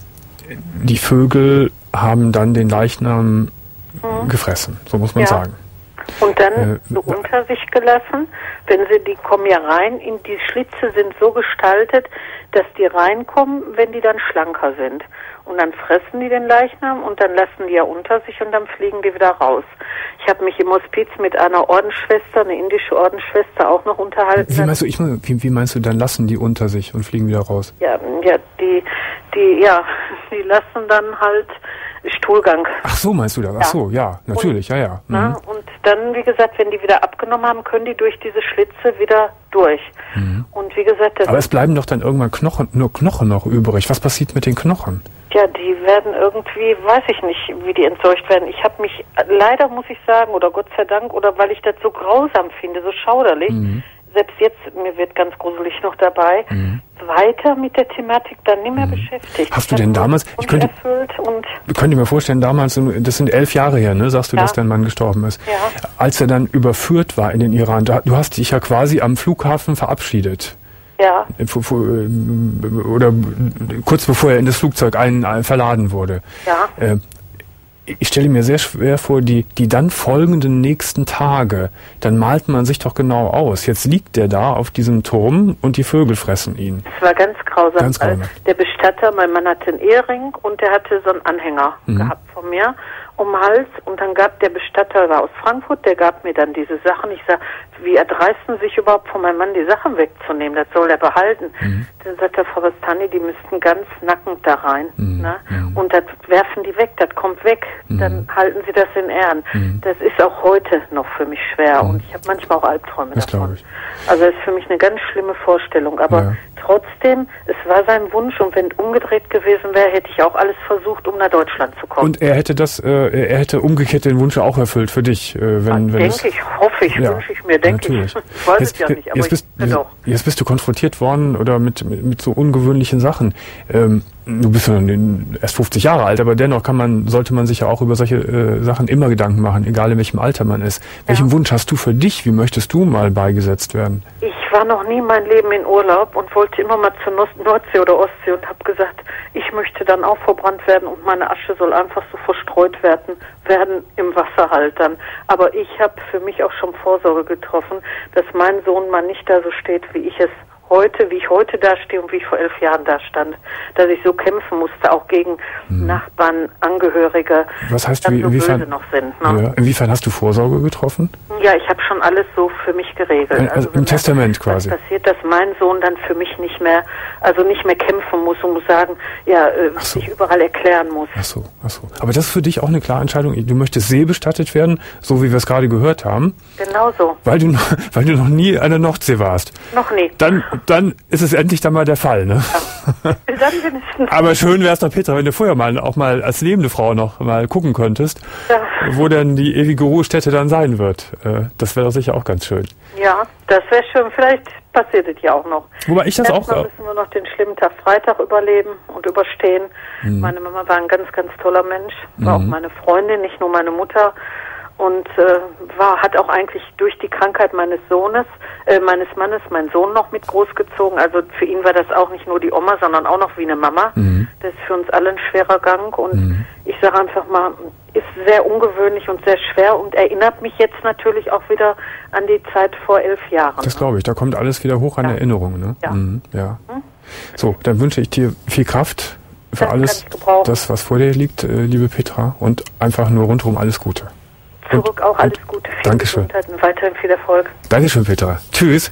die Vögel haben dann den Leichnam mhm. gefressen, so muss man ja. sagen. Und dann äh, so unter sich gelassen, wenn sie, die kommen ja rein, in die Schlitze sind so gestaltet, dass die reinkommen, wenn die dann schlanker sind. Und dann fressen die den Leichnam und dann lassen die ja unter sich und dann fliegen die wieder raus. Ich habe mich im Hospiz mit einer Ordensschwester, eine indische Ordensschwester, auch noch unterhalten. Wie meinst du, ich, wie, wie meinst du, dann lassen die unter sich und fliegen wieder raus? Ja, ja, die, die, ja, die lassen dann halt Stuhlgang. Ach so, meinst du das? Ach so, ja, natürlich, und, ja, ja. Mhm. Na, und dann, wie gesagt, wenn die wieder abgenommen haben, können die durch diese Schlitze wieder durch. Mhm. Und wie gesagt, das aber es bleiben doch dann irgendwann Knochen, nur Knochen noch übrig. Was passiert mit den Knochen? Ja, die werden irgendwie, weiß ich nicht, wie die entsorgt werden. Ich habe mich, leider muss ich sagen, oder Gott sei Dank, oder weil ich das so grausam finde, so schauderlich, mhm. selbst jetzt, mir wird ganz gruselig noch dabei, mhm. weiter mit der Thematik dann nicht mehr mhm. beschäftigt. Hast du denn damals, ich könnte, und ich könnte mir vorstellen, damals, das sind elf Jahre her, ne, sagst du, ja. dass dein Mann gestorben ist. Ja. Als er dann überführt war in den Iran, da, du hast dich ja quasi am Flughafen verabschiedet. Ja. Oder kurz bevor er in das Flugzeug ein, ein verladen wurde. Ja. Ich stelle mir sehr schwer vor, die, die dann folgenden nächsten Tage, dann malt man sich doch genau aus. Jetzt liegt der da auf diesem Turm und die Vögel fressen ihn. Es war ganz grausam. Ganz grausam. Der Bestatter, mein Mann hatte einen Ehering und der hatte so einen Anhänger mhm. gehabt von mir um den Hals und dann gab der Bestatter, war aus Frankfurt, der gab mir dann diese Sachen. Ich sag, wie erdreisten sich überhaupt von meinem Mann die Sachen wegzunehmen? Das soll er behalten. Mhm. Dann sagt der Frau Bastani, die müssten ganz nackend da rein. Mhm. Ne? Mhm. Und das werfen die weg, das kommt weg. Mhm. Dann halten sie das in Ehren. Mhm. Das ist auch heute noch für mich schwer. Mhm. Und ich habe manchmal auch Albträume das davon. Ich. Also das ist für mich eine ganz schlimme Vorstellung. Aber ja. trotzdem, es war sein Wunsch und wenn umgedreht gewesen wäre, hätte ich auch alles versucht, um nach Deutschland zu kommen. Und er hätte das, äh, er hätte umgekehrt den Wunsch auch erfüllt für dich, äh, wenn, ja, wenn denke ich, hoffe ich, ja, wünsche ich mir, denke natürlich. ich. Ich weiß jetzt, es ja nicht, aber jetzt bist, ich doch. Jetzt bist du konfrontiert worden oder mit, mit, mit so ungewöhnlichen Sachen. Ähm, du bist ja erst fünfzig Jahre alt, aber dennoch kann man, sollte man sich ja auch über solche äh, Sachen immer Gedanken machen, egal in welchem Alter man ist. Ja. Welchen Wunsch hast du für dich? Wie möchtest du mal beigesetzt werden? Ich war noch nie mein Leben in Urlaub und wollte immer mal zur Nordsee oder Ostsee und habe gesagt, ich möchte dann auch verbrannt werden und meine Asche soll einfach so verstreut werden, werden im Wasser halt dann. Aber ich habe für mich auch schon Vorsorge getroffen, dass mein Sohn mal nicht da so steht, wie ich es heute, wie ich heute dastehe und wie ich vor elf Jahren da stand, dass ich so kämpfen musste, auch gegen hm. Nachbarn, Angehörige, was heißt, die wie, so inwiefern, böse noch sind. Ne? Ja, inwiefern hast du Vorsorge getroffen? Ja, ich habe schon alles so für mich geregelt. Also, also im Testament quasi. Was passiert, dass mein Sohn dann für mich nicht mehr, also nicht mehr kämpfen muss und muss sagen, ja, äh, so. sich überall erklären muss. Ach so, ach so. Aber das ist für dich auch eine klare Entscheidung. Du möchtest seebestattet werden, so wie wir es gerade gehört haben. Genau so. Weil du, weil du noch nie an der Nordsee warst. Noch nie. Dann, dann ist es endlich dann mal der Fall, ne? Ja. Dann wenigstens. Aber schön wäre es doch, Petra, wenn du vorher mal auch mal als lebende Frau noch mal gucken könntest, ja. wo denn die ewige Ruhestätte dann sein wird. Das wäre doch sicher auch ganz schön. Ja, das wäre schön. Vielleicht passiert es ja auch noch. Wobei ich das Erstmal auch... müssen wir noch den schlimmen Tag Freitag überleben und überstehen. Mhm. Meine Mama war ein ganz, ganz toller Mensch. War mhm. auch meine Freundin, nicht nur meine Mutter. Und äh, war, hat auch eigentlich durch die Krankheit meines Sohnes, äh, meines Mannes, meinen Sohn noch mit großgezogen. Also für ihn war das auch nicht nur die Oma, sondern auch noch wie eine Mama. Mhm. Das ist für uns alle ein schwerer Gang. Und mhm. ich sage einfach mal, ist sehr ungewöhnlich und sehr schwer und erinnert mich jetzt natürlich auch wieder an die Zeit vor elf Jahren. Das glaube ich, da kommt alles wieder hoch an ja. Erinnerungen. Ne? Ja. Mhm, ja. Mhm. So, dann wünsche ich dir viel Kraft für das alles, das, was vor dir liegt, äh, liebe Petra. Und einfach nur rundherum alles Gute. Zurück und, auch alles Gute. Viel Dankeschön. Gesundheit und weiterhin viel Erfolg. Dankeschön, Petra. Tschüss.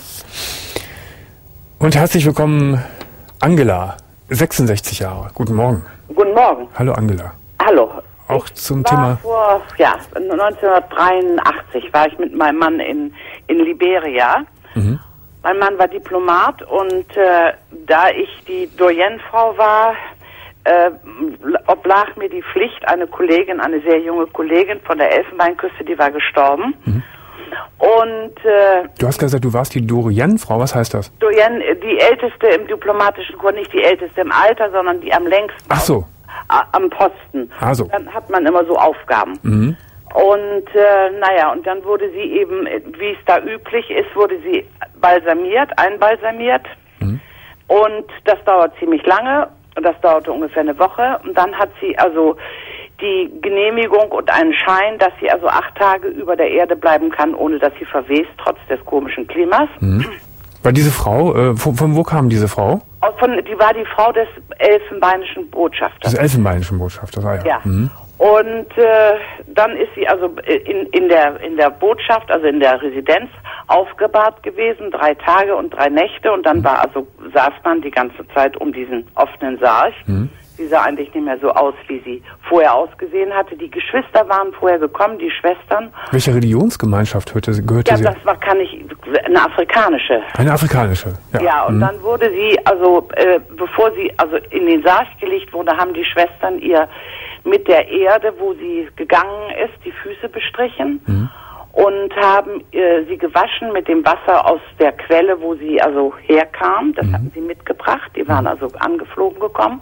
Und herzlich willkommen, Angela, sechsundsechzig Jahre. Guten Morgen. Guten Morgen. Hallo, Angela. Hallo. Auch zum war Thema... Vor, ja, neunzehnhundertdreiundachtzig war ich mit meinem Mann in, in Liberia. Mhm. Mein Mann war Diplomat und äh, da ich die Doyenfrau war, äh, oblag mir die Pflicht, eine Kollegin, eine sehr junge Kollegin von der Elfenbeinküste, die war gestorben. Mhm. Und äh, du hast gesagt, du warst die Doyenfrau, was heißt das? Doyen, die älteste im diplomatischen Korps, nicht die älteste im Alter, sondern die am längsten. Ach so. Am Posten. Also. Dann hat man immer so Aufgaben. Mhm. Und äh, naja, und dann wurde sie eben, wie es da üblich ist, wurde sie balsamiert, einbalsamiert. Mhm. Und das dauert ziemlich lange. Das dauerte ungefähr eine Woche. Und dann hat sie also die Genehmigung und einen Schein, dass sie also acht Tage über der Erde bleiben kann, ohne dass sie verwest, trotz des komischen Klimas. Mhm. War diese Frau, äh, von, von wo kam diese Frau? Von, die war die Frau des elfenbeinischen Botschafters. Des elfenbeinischen Botschafters, ah ja. Ja. Mhm. Und äh, dann ist sie also in, in, der, in der Botschaft, also in der Residenz, aufgebahrt gewesen, drei Tage und drei Nächte. Und dann war also, saß man die ganze Zeit um diesen offenen Sarg. Mhm. Sie sah eigentlich nicht mehr so aus, wie sie vorher ausgesehen hatte. Die Geschwister waren vorher gekommen, die Schwestern. Welche Religionsgemeinschaft hörte sie, gehörte ja, sie? Ja, das war, kann ich, eine afrikanische. Eine afrikanische, ja. Ja, und mhm. dann wurde sie, also, äh, bevor sie also in den Sarg gelegt wurde, haben die Schwestern ihr mit der Erde, wo sie gegangen ist, die Füße bestrichen. Mhm. Und haben äh, sie gewaschen mit dem Wasser aus der Quelle, wo sie also herkam. Das mhm. hatten sie mitgebracht. Die waren also angeflogen gekommen.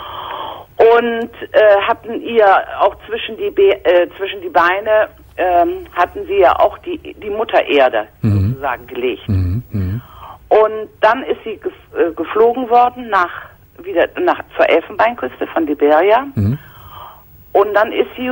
Und äh, hatten ihr auch zwischen die Be äh, zwischen die Beine ähm, hatten sie ja auch die die Muttererde mhm. sozusagen gelegt. Mhm. Mhm. Und dann ist sie gef äh, geflogen worden nach wieder nach zur Elfenbeinküste von Liberia. Mhm. Und dann ist sie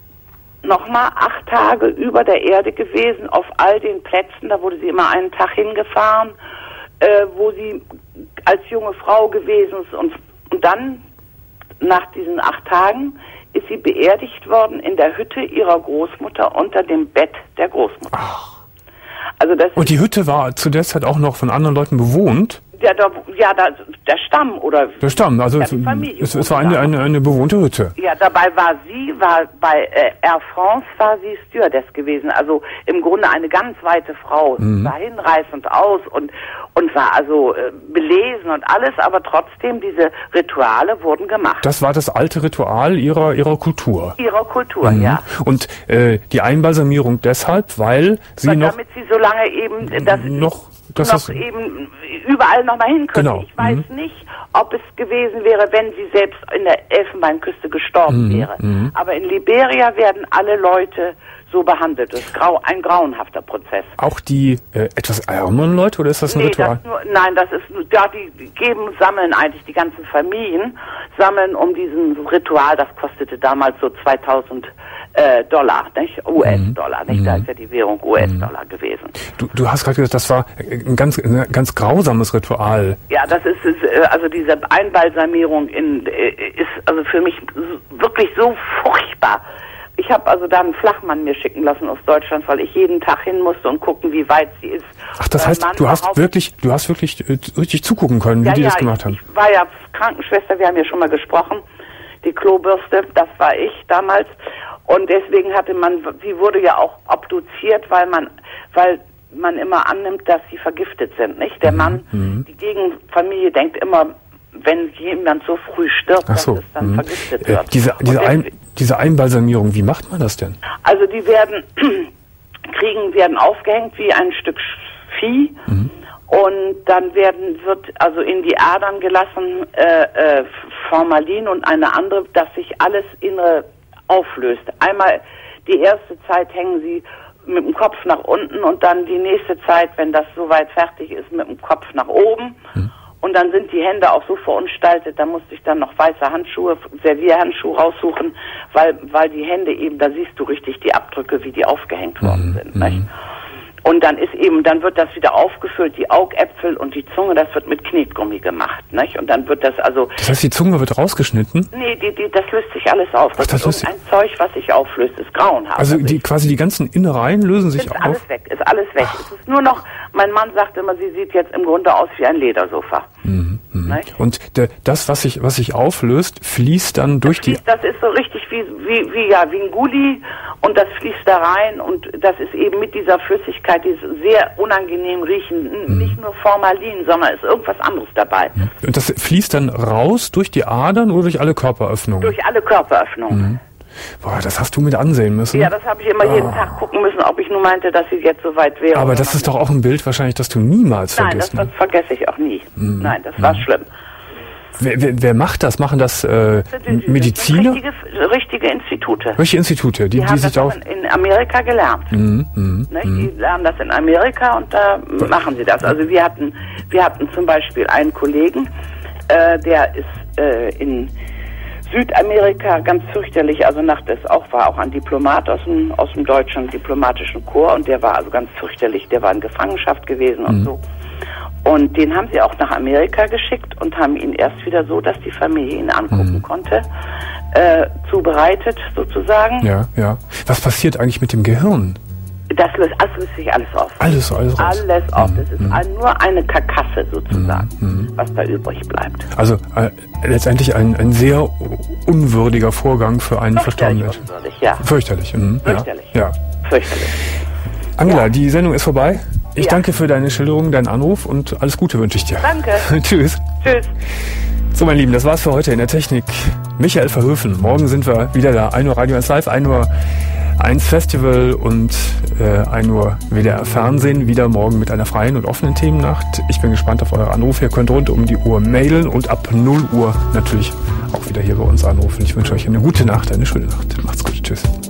nochmal acht Tage über der Erde gewesen, auf all den Plätzen. Da wurde sie immer einen Tag hingefahren, äh, wo sie als junge Frau gewesen ist. Und, und dann nach diesen acht Tagen ist sie beerdigt worden in der Hütte ihrer Großmutter unter dem Bett der Großmutter. Ach. Also das und die Hütte war zu der Zeit auch noch von anderen Leuten bewohnt? Ja, da, ja da, der Stamm oder... Der Stamm, also es, es, es war eine, eine, eine bewohnte Hütte. Ja, dabei war sie, war bei äh, Air France war sie Stewardess gewesen, also im Grunde eine ganz weite Frau. Mhm. Sah hinreißend aus und, und war also äh, belesen und alles, aber trotzdem diese Rituale wurden gemacht. Das war das alte Ritual ihrer, ihrer Kultur? Ihrer Kultur, mhm. ja. Und äh, die Einbalsamierung deshalb, weil sie weil noch... Damit sie so lange eben... Das noch... Das noch ist eben überall noch mal hin können. Genau. Ich weiß mhm. nicht, ob es gewesen wäre, wenn sie selbst in der Elfenbeinküste gestorben mhm. wäre. Mhm. Aber in Liberia werden alle Leute so behandelt. Das ist grau, ein grauenhafter Prozess. Auch die äh, etwas ärmeren Leute, oder ist das ein nee, Ritual? Das nur, nein, das ist nur, ja, die, die geben, sammeln eigentlich, die ganzen Familien sammeln um diesen Ritual, das kostete damals so zweitausend Äh, Dollar, nicht? U S-Dollar, nicht? Mhm. Da ist ja die Währung U S-Dollar mhm. gewesen. Du, du hast gerade gesagt, das war ein ganz, ein ganz grausames Ritual. Ja, das ist, ist also diese Einbalsamierung in, ist also für mich wirklich so furchtbar. Ich habe also da einen Flachmann mir schicken lassen aus Deutschland, weil ich jeden Tag hin musste und gucken, wie weit sie ist. Ach, das heißt, du hast wirklich, du hast wirklich äh, richtig zugucken können, wie ja, die ja, das gemacht haben. Ich war ja Krankenschwester, wir haben ja schon mal gesprochen. Die Klobürste, das war ich damals. Und deswegen hatte man, sie wurde ja auch obduziert, weil man, weil man immer annimmt, dass sie vergiftet sind, nicht? Der mhm. Mann, mhm. die Gegenfamilie denkt immer, wenn jemand so früh stirbt, so. dass es dann mhm. vergiftet äh, wird. Diese, diese, ein, diese Einbalsamierung, wie macht man das denn? Also die werden, kriegen, werden aufgehängt wie ein Stück Vieh. Mhm. Und dann werden, wird also in die Adern gelassen äh, äh, Formalin und eine andere, dass sich alles innere auflöst. Einmal die erste Zeit hängen sie mit dem Kopf nach unten und dann die nächste Zeit, wenn das soweit fertig ist, mit dem Kopf nach oben. Hm. Und dann sind die Hände auch so verunstaltet, da musste ich dann noch weiße Handschuhe, Servierhandschuhe raussuchen, weil weil die Hände eben, da siehst du richtig die Abdrücke, wie die aufgehängt worden hm. sind. Nicht? Und dann ist eben, dann wird das wieder aufgefüllt, die Augäpfel und die Zunge, das wird mit Knetgummi gemacht, nicht? Und dann wird das also... Das heißt, die Zunge wird rausgeschnitten? Nee, die, die, das löst sich alles auf. Das, Ach, das ist ein Zeug, was sich auflöst, ist grauenhaft. Also die, quasi die ganzen Innereien lösen sich ist auf? Ist alles weg, ist alles weg. Ach. Es ist nur noch, mein Mann sagt immer, sie sieht jetzt im Grunde aus wie ein Ledersofa. Mhm. Und de, das, was sich, was sich auflöst, fließt dann durch das fließt, die... Das ist so richtig wie, wie, wie, ja, wie ein Gulli und das fließt da rein und das ist eben mit dieser Flüssigkeit, die ist sehr unangenehm riechen, mhm. nicht nur Formalin, sondern ist irgendwas anderes dabei. Und das fließt dann raus durch die Adern oder durch alle Körperöffnungen? Durch alle Körperöffnungen. Mhm. Boah, das hast du mit ansehen müssen. Ja, das habe ich immer oh. jeden Tag gucken müssen, ob ich nur meinte, dass sie jetzt so weit wäre. Aber das ist doch auch ein Bild wahrscheinlich, das du niemals Nein, vergisst. Nein, das, das vergesse ich auch nie. Mhm. Nein, das war mhm. schlimm. Wer, wer, wer macht das? Machen das äh, das sind, Mediziner? Das sind richtige, richtige Institute. Richtige Institute, die, die, die haben sich das auch in Amerika gelernt. Mhm, mhm, ne? Die lernen das in Amerika und da machen sie das. Also wir hatten, wir hatten zum Beispiel einen Kollegen, äh, der ist äh, in Südamerika ganz fürchterlich, also nach das auch war auch ein Diplomat aus dem aus dem deutschen diplomatischen Korps und der war also ganz fürchterlich, der war in Gefangenschaft gewesen mhm. und so. Und den haben sie auch nach Amerika geschickt und haben ihn erst wieder so, dass die Familie ihn angucken mhm. konnte, äh, zubereitet sozusagen. Ja, ja. Was passiert eigentlich mit dem Gehirn? Das löst, das löst sich alles auf. Alles, alles raus. Alles auf. Mhm. Das ist mhm. ein, nur eine Karkasse sozusagen, mhm. was da übrig bleibt. Also äh, letztendlich ein, ein sehr unwürdiger Vorgang für einen verstorbenen Menschen. Unwürdig, ja. Fürchterlich. Mhm. Fürchterlich. Ja. ja. Fürchterlich. Angela, ja. die Sendung ist vorbei. Ich ja. danke für deine Schilderung, deinen Anruf und alles Gute wünsche ich dir. Danke. Tschüss. Tschüss. So, meine Lieben, das war's für heute in der Technik. Michael Verhöfen. Morgen sind wir wieder da. ein Uhr Radio eins Live, ein Uhr eins Festival und äh, ein Uhr W D R Fernsehen. Wieder morgen mit einer freien und offenen Themennacht. Ich bin gespannt auf eure Anrufe. Ihr könnt rund um die Uhr mailen und ab null Uhr natürlich auch wieder hier bei uns anrufen. Ich wünsche euch eine gute Nacht, eine schöne Nacht. Macht's gut. Tschüss.